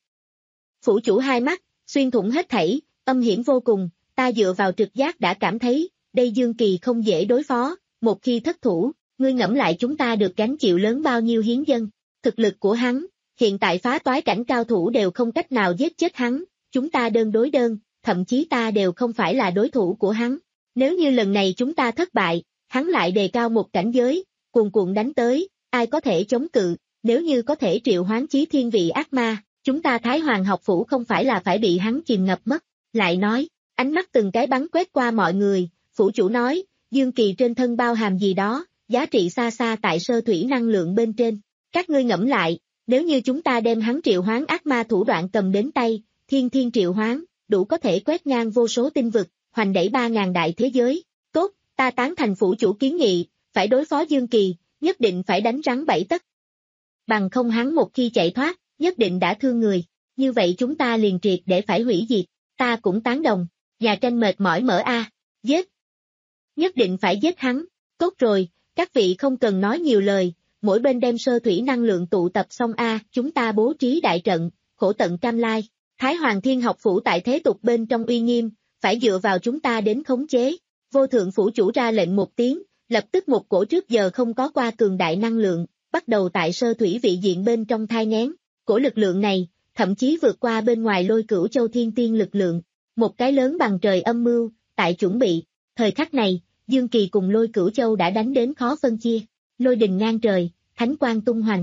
B: Phủ chủ hai mắt, xuyên thủng hết thảy, âm hiểm vô cùng, ta dựa vào trực giác đã cảm thấy, đây Dương Kỳ không dễ đối phó, một khi thất thủ, ngươi ngẫm lại chúng ta được gánh chịu lớn bao nhiêu hiến dân, thực lực của hắn, hiện tại phá toái cảnh cao thủ đều không cách nào giết chết hắn, chúng ta đơn đối đơn, thậm chí ta đều không phải là đối thủ của hắn. Nếu như lần này chúng ta thất bại, hắn lại đề cao một cảnh giới, cuồn cuộn đánh tới, ai có thể chống cự, nếu như có thể triệu hoán chí thiên vị ác ma, chúng ta Thái Hoàng học phủ không phải là phải bị hắn chìm ngập mất. Lại nói, ánh mắt từng cái bắn quét qua mọi người, phủ chủ nói, Dương Kỳ trên thân bao hàm gì đó, giá trị xa xa tại sơ thủy năng lượng bên trên. Các ngươi ngẫm lại, nếu như chúng ta đem hắn triệu hoán ác ma thủ đoạn cầm đến tay, thiên thiên triệu hoán, đủ có thể quét ngang vô số tinh vực, hoành đẩy ba ngàn đại thế giới. Tốt, ta tán thành phủ chủ kiến nghị, phải đối phó Dương Kỳ, nhất định phải đánh rắn bảy tấc. Bằng không hắn một khi chạy thoát, nhất định đã thương người, như vậy chúng ta liền triệt để phải hủy diệt. Ta cũng tán đồng, nhà tranh mệt mỏi mở a, giết. Nhất định phải giết hắn, tốt rồi, các vị không cần nói nhiều lời, mỗi bên đem sơ thủy năng lượng tụ tập xong a, chúng ta bố trí đại trận, khổ tận cam lai. Thái Hoàng Thiên học phủ tại thế tục bên trong uy nghiêm, phải dựa vào chúng ta đến khống chế. Vô thượng phủ chủ ra lệnh một tiếng, lập tức một cổ trước giờ không có qua cường đại năng lượng, bắt đầu tại sơ thủy vị diện bên trong thai nghén. Cổ lực lượng này, thậm chí vượt qua bên ngoài Lôi Cửu Châu thiên tiên lực lượng. Một cái lớn bằng trời âm mưu, tại chuẩn bị. Thời khắc này, Dương Kỳ cùng Lôi Cửu Châu đã đánh đến khó phân chia. Lôi đình ngang trời, thánh quang tung hoành.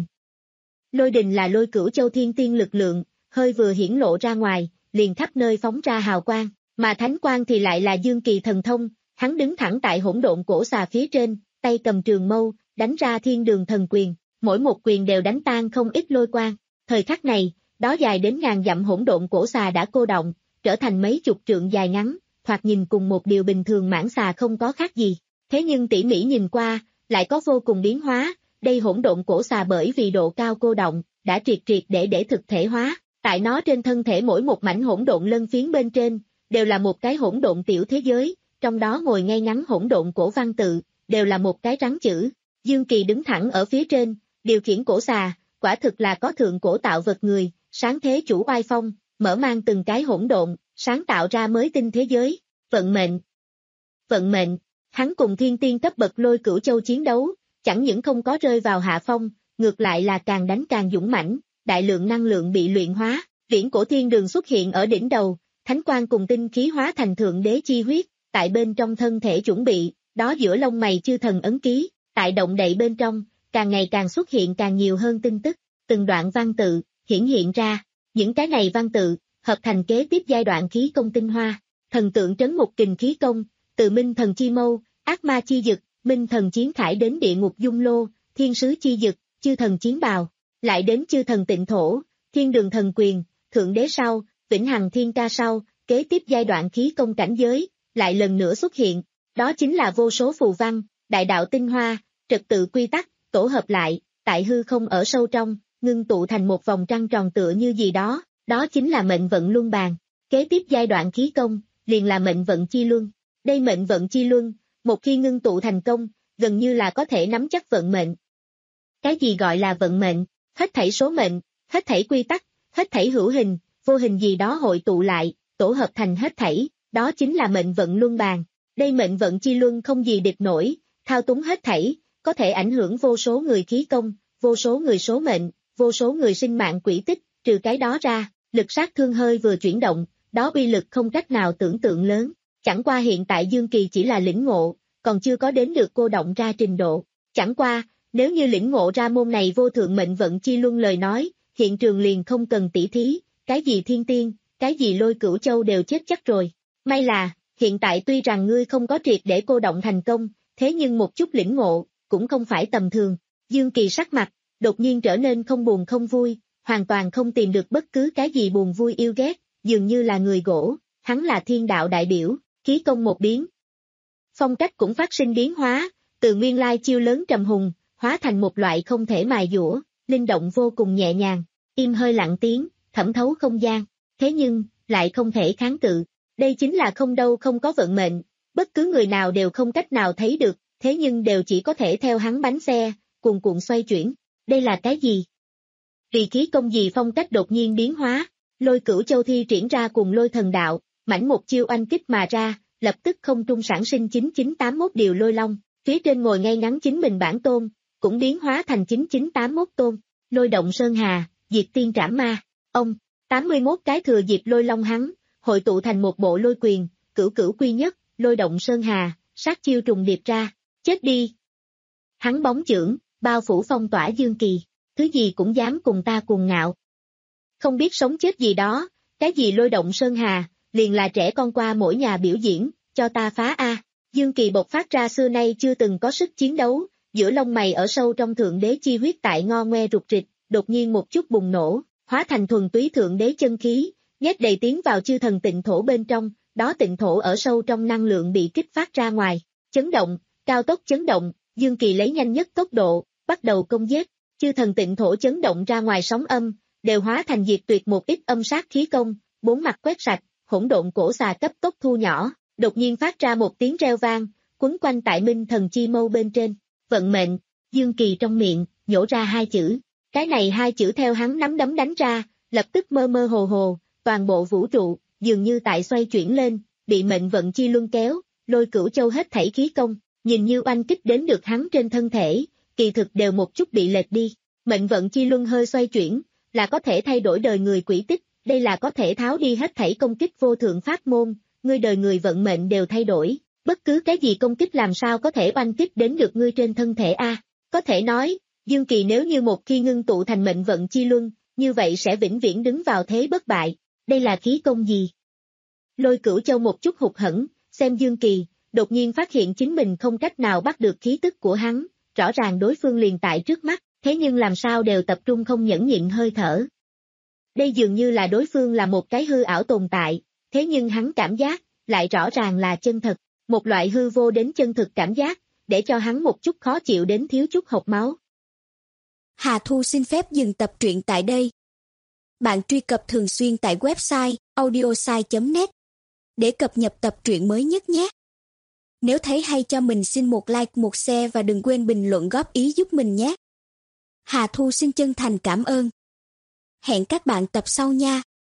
B: Lôi đình là Lôi Cửu Châu thiên tiên lực lượng, hơi vừa hiển lộ ra ngoài, liền khắp nơi phóng ra hào quang, mà thánh quang thì lại là Dương Kỳ thần thông, hắn đứng thẳng tại hỗn độn cổ xà phía trên, tay cầm trường mâu, đánh ra thiên đường thần quyền, mỗi một quyền đều đánh tan không ít lôi quang. Thời khắc này, đó dài đến ngàn dặm hỗn độn cổ xà đã cô động, trở thành mấy chục trượng dài ngắn, thoạt nhìn cùng một điều bình thường mãng xà không có khác gì. Thế nhưng tỉ mỉ nhìn qua, lại có vô cùng biến hóa, đây hỗn độn cổ xà bởi vì độ cao cô động, đã triệt triệt để để thực thể hóa, tại nó trên thân thể mỗi một mảnh hỗn độn lân phiến bên trên, đều là một cái hỗn độn tiểu thế giới, trong đó ngồi ngay ngắn hỗn độn cổ văn tự, đều là một cái rắn chữ. Dương Kỳ đứng thẳng ở phía trên, điều khiển cổ xà, quả thực là có thượng cổ tạo vật người, sáng thế chủ oai phong, mở mang từng cái hỗn độn, sáng tạo ra mới tinh thế giới. Vận mệnh. Vận mệnh, hắn cùng thiên tiên cấp bậc Lôi Cửu Châu chiến đấu, chẳng những không có rơi vào hạ phong, ngược lại là càng đánh càng dũng mãnh, đại lượng năng lượng bị luyện hóa, viễn cổ thiên đường xuất hiện ở đỉnh đầu, thánh quang cùng tinh khí hóa thành thượng đế chi huyết, tại bên trong thân thể chuẩn bị, đó giữa lông mày chư thần ấn ký, tại động đậy bên trong, càng ngày càng xuất hiện càng nhiều hơn tin tức, từng đoạn văn tự, hiển hiện ra, những cái này văn tự, hợp thành kế tiếp giai đoạn khí công tinh hoa, thần tượng trấn ngục kình khí công, từ minh thần chi mâu, ác ma chi dực, minh thần chiến khải đến địa ngục dung lô, thiên sứ chi dực, chư thần chiến bào, lại đến chư thần tịnh thổ, thiên đường thần quyền, thượng đế sau, vĩnh hằng thiên ca sau, kế tiếp giai đoạn khí công cảnh giới, lại lần nữa xuất hiện, đó chính là vô số phù văn, đại đạo tinh hoa, trật tự quy tắc, tổ hợp lại, tại hư không ở sâu trong, ngưng tụ thành một vòng trăng tròn tựa như gì đó, đó chính là mệnh vận luân bàn. Kế tiếp giai đoạn khí công, liền là mệnh vận chi luân. Đây mệnh vận chi luân, một khi ngưng tụ thành công, gần như là có thể nắm chắc vận mệnh. Cái gì gọi là vận mệnh? Hết thảy số mệnh, hết thảy quy tắc, hết thảy hữu hình, vô hình gì đó hội tụ lại, tổ hợp thành hết thảy, đó chính là mệnh vận luân bàn. Đây mệnh vận chi luân không gì địch nổi, thao túng hết thảy, có thể ảnh hưởng vô số người khí công, vô số người số mệnh, vô số người sinh mạng quỹ tích, trừ cái đó ra, lực sát thương hơi vừa chuyển động, đó uy lực không cách nào tưởng tượng lớn. Chẳng qua hiện tại Dương Kỳ chỉ là lĩnh ngộ, còn chưa có đến được cô động ra trình độ. Chẳng qua, nếu như lĩnh ngộ ra môn này vô thượng mệnh vận chi luân lời nói, hiện trường liền không cần tỉ thí, cái gì thiên tiên, cái gì Lôi Cửu Châu đều chết chắc rồi. May là, hiện tại tuy rằng ngươi không có triệt để cô động thành công, thế nhưng một chút lĩnh ngộ, cũng không phải tầm thường. Dương Kỳ sắc mặt, đột nhiên trở nên không buồn không vui, hoàn toàn không tìm được bất cứ cái gì buồn vui yêu ghét, dường như là người gỗ, hắn là thiên đạo đại biểu, khí công một biến. Phong cách cũng phát sinh biến hóa, từ nguyên lai chiêu lớn trầm hùng, hóa thành một loại không thể mài dũa, linh động vô cùng nhẹ nhàng, im hơi lặng tiếng, thẩm thấu không gian, thế nhưng, lại không thể kháng cự. Đây chính là không đâu không có vận mệnh, bất cứ người nào đều không cách nào thấy được, thế nhưng đều chỉ có thể theo hắn bánh xe, cuồn cuộn xoay chuyển. Đây là cái gì? Vì khí công gì phong cách đột nhiên biến hóa, Lôi Cửu Châu thi triển ra cùng lôi thần đạo, mảnh một chiêu oanh kích mà ra, lập tức không trung sản sinh chín chín tám mốt điều lôi long, phía trên ngồi ngay ngắn chính mình bản tôn, cũng biến hóa thành chín chín tám mốt tôn, lôi động sơn hà, diệt tiên trảm ma, ông, tám mươi mốt cái thừa dịp lôi long hắn, hội tụ thành một bộ lôi quyền, cửu cửu quy nhất, lôi động sơn hà, sát chiêu trùng điệp ra, chết đi. Hắn bóng chưởng, bao phủ phong tỏa Dương Kỳ, thứ gì cũng dám cùng ta cuồng ngạo. Không biết sống chết gì đó, cái gì lôi động sơn hà, liền là trẻ con qua mỗi nhà biểu diễn, cho ta phá a. Dương Kỳ bộc phát ra xưa nay chưa từng có sức chiến đấu, giữa lông mày ở sâu trong thượng đế chi huyết tại ngo ngoe rụt rịch, đột nhiên một chút bùng nổ, hóa thành thuần túy thượng đế chân khí, nhét đầy tiến vào chư thần tịnh thổ bên trong, đó tịnh thổ ở sâu trong năng lượng bị kích phát ra ngoài, chấn động, cao tốc chấn động, Dương Kỳ lấy nhanh nhất tốc độ, bắt đầu công giết, chư thần tịnh thổ chấn động ra ngoài sóng âm, đều hóa thành diệt tuyệt một ít âm sát khí công, bốn mặt quét sạch, hỗn độn cổ xà cấp tốc thu nhỏ, đột nhiên phát ra một tiếng reo vang, quấn quanh tại minh thần chi mâu bên trên, vận mệnh, Dương Kỳ trong miệng, nhổ ra hai chữ, cái này hai chữ theo hắn nắm đấm đánh ra, lập tức mơ mơ hồ hồ, toàn bộ vũ trụ, dường như tại xoay chuyển lên, bị mệnh vận chi luân kéo, Lôi Cửu Châu hết thảy khí công, nhìn như oanh kích đến được hắn trên thân thể, kỳ thực đều một chút bị lệch đi, mệnh vận chi luân hơi xoay chuyển, là có thể thay đổi đời người quỹ tích, đây là có thể tháo đi hết thảy công kích vô thượng pháp môn, ngươi đời người vận mệnh đều thay đổi, bất cứ cái gì công kích làm sao có thể oanh kích đến được ngươi trên thân thể a. Có thể nói, Dương Kỳ nếu như một khi ngưng tụ thành mệnh vận chi luân, như vậy sẽ vĩnh viễn đứng vào thế bất bại, đây là khí công gì? Lôi Cửu Châu một chút hụt hẫng, xem Dương Kỳ, đột nhiên phát hiện chính mình không cách nào bắt được khí tức của hắn, rõ ràng đối phương liền tại trước mắt, thế nhưng làm sao đều tập trung không nhẫn nhịn hơi thở. Đây dường như là đối phương là một cái hư ảo tồn tại, thế nhưng hắn cảm giác, lại rõ ràng là chân thật, một loại hư vô đến chân thực cảm giác, để cho hắn một chút khó chịu đến thiếu chút hộc máu.
C: Hà Thu xin phép dừng tập truyện tại đây. Bạn truy cập thường xuyên tại website audiosai chấm net để cập nhật tập truyện mới nhất nhé. Nếu thấy hay cho mình xin một like, một share và đừng quên bình luận góp ý giúp mình nhé. Hà Thu xin chân thành cảm ơn. Hẹn các bạn tập sau nha.